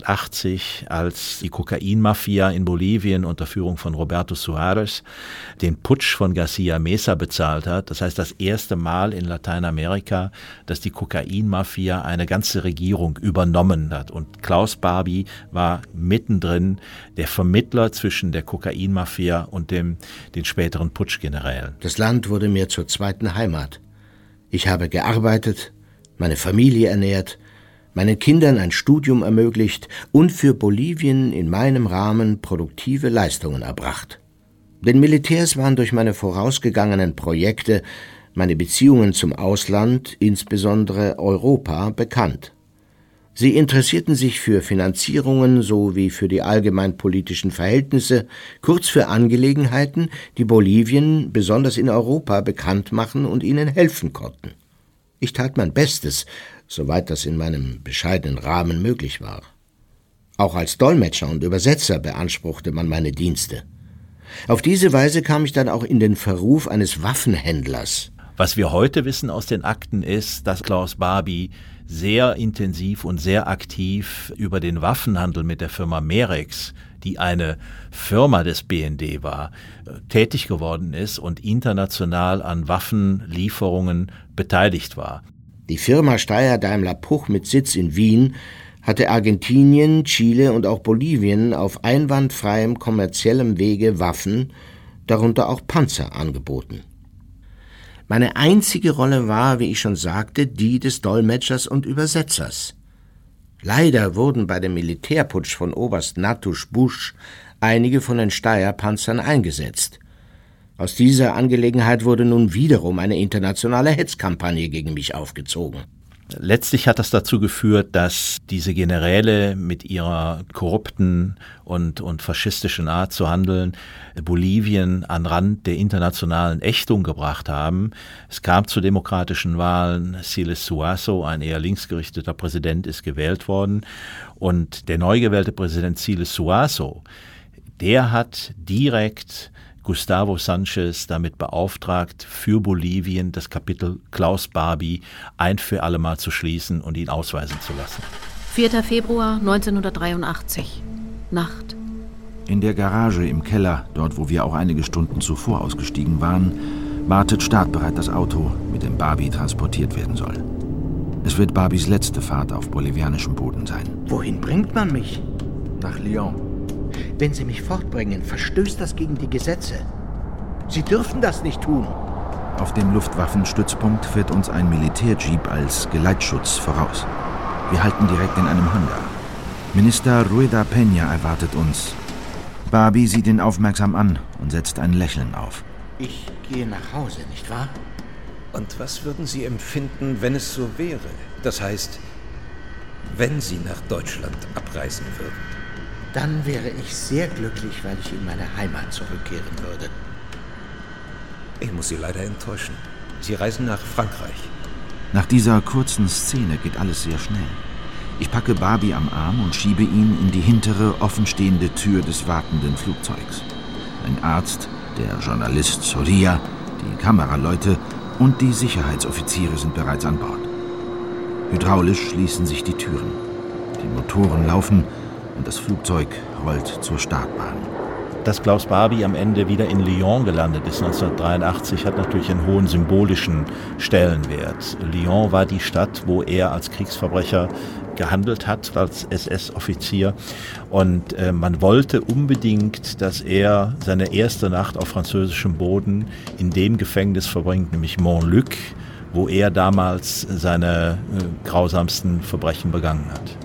1980, als die Kokainmafia in Bolivien unter Führung von Roberto Suárez den Putsch von García Mesa bezahlt hat. Das heißt, das erste Mal in Lateinamerika, dass die Kokainmafia eine ganze Regierung übernommen hat. Und Klaus Barbie war mittendrin der Vermittler zwischen der Kokainmafia und den späteren Putschgenerälen. Das Land wurde mir zur zweiten Heimat. Ich habe gearbeitet, meine Familie ernährt, meinen Kindern ein Studium ermöglicht und für Bolivien in meinem Rahmen produktive Leistungen erbracht. Den Militärs waren durch meine vorausgegangenen Projekte meine Beziehungen zum Ausland, insbesondere Europa, bekannt. Sie interessierten sich für Finanzierungen sowie für die allgemeinpolitischen Verhältnisse, kurz für Angelegenheiten, die Bolivien besonders in Europa bekannt machen und ihnen helfen konnten. Ich tat mein Bestes, soweit das in meinem bescheidenen Rahmen möglich war. Auch als Dolmetscher und Übersetzer beanspruchte man meine Dienste. Auf diese Weise kam ich dann auch in den Verruf eines Waffenhändlers. Was wir heute wissen aus den Akten ist, dass Klaus Barbie sehr intensiv und sehr aktiv über den Waffenhandel mit der Firma Merex, die eine Firma des BND war, tätig geworden ist und international an Waffenlieferungen beteiligt war. Die Firma Steyr-Daimler-Puch mit Sitz in Wien hatte Argentinien, Chile und auch Bolivien auf einwandfreiem kommerziellem Wege Waffen, darunter auch Panzer, angeboten. Meine einzige Rolle war, wie ich schon sagte, die des Dolmetschers und Übersetzers. Leider wurden bei dem Militärputsch von Oberst Natusch Busch einige von den Steyr-Panzern eingesetzt. Aus dieser Angelegenheit wurde nun wiederum eine internationale Hetzkampagne gegen mich aufgezogen. Letztlich hat das dazu geführt, dass diese Generäle mit ihrer korrupten und faschistischen Art zu handeln Bolivien an Rand der internationalen Ächtung gebracht haben. Es kam zu demokratischen Wahlen. Siles Suazo, ein eher linksgerichteter Präsident, ist gewählt worden. Und der neu gewählte Präsident Siles Suazo, der hat direkt Gustavo Sanchez damit beauftragt, für Bolivien das Kapitel Klaus Barbie ein für alle Mal zu schließen und ihn ausweisen zu lassen. 4. Februar 1983. Nacht. In der Garage im Keller, dort wo wir auch einige Stunden zuvor ausgestiegen waren, wartet startbereit das Auto, mit dem Barbie transportiert werden soll. Es wird Barbies letzte Fahrt auf bolivianischem Boden sein. Wohin bringt man mich? Nach Lyon. Wenn Sie mich fortbringen, verstößt das gegen die Gesetze. Sie dürfen das nicht tun. Auf dem Luftwaffenstützpunkt fährt uns ein Militärjeep als Geleitschutz voraus. Wir halten direkt in einem Hangar. Minister Rueda Peña erwartet uns. Barbie sieht ihn aufmerksam an und setzt ein Lächeln auf. Ich gehe nach Hause, nicht wahr? Und was würden Sie empfinden, wenn es so wäre? Das heißt, wenn Sie nach Deutschland abreisen würden? Dann wäre ich sehr glücklich, weil ich in meine Heimat zurückkehren würde. Ich muss Sie leider enttäuschen. Sie reisen nach Frankreich. Nach dieser kurzen Szene geht alles sehr schnell. Ich packe Barbie am Arm und schiebe ihn in die hintere, offenstehende Tür des wartenden Flugzeugs. Ein Arzt, der Journalist Soria, die Kameraleute und die Sicherheitsoffiziere sind bereits an Bord. Hydraulisch schließen sich die Türen. Die Motoren laufen und das Flugzeug rollt zur Startbahn. Dass Klaus Barbie am Ende wieder in Lyon gelandet ist 1983, hat natürlich einen hohen symbolischen Stellenwert. Lyon war die Stadt, wo er als Kriegsverbrecher gehandelt hat, als SS-Offizier. Und man wollte unbedingt, dass er seine erste Nacht auf französischem Boden in dem Gefängnis verbringt, nämlich Montluc, wo er damals seine grausamsten Verbrechen begangen hat.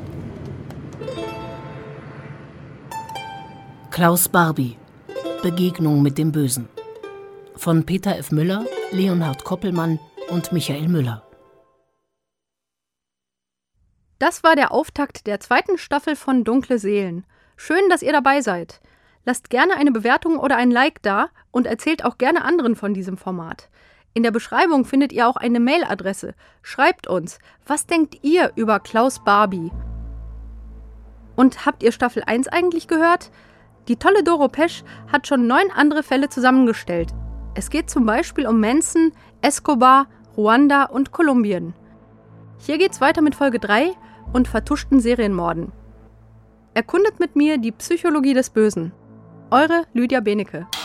Klaus Barbie. Begegnung mit dem Bösen. Von Peter F. Müller, Leonhard Koppelmann und Michael Müller. Das war der Auftakt der 2. Staffel von Dunkle Seelen. Schön, dass ihr dabei seid. Lasst gerne eine Bewertung oder ein Like da und erzählt auch gerne anderen von diesem Format. In der Beschreibung findet ihr auch eine Mailadresse. Schreibt uns, was denkt ihr über Klaus Barbie? Und habt ihr Staffel 1 eigentlich gehört? Die tolle Doro Pesch hat schon 9 andere Fälle zusammengestellt. Es geht zum Beispiel um Manson, Escobar, Ruanda und Kolumbien. Hier geht's weiter mit Folge 3 und vertuschten Serienmorden. Erkundet mit mir die Psychologie des Bösen. Eure Lydia Benecke.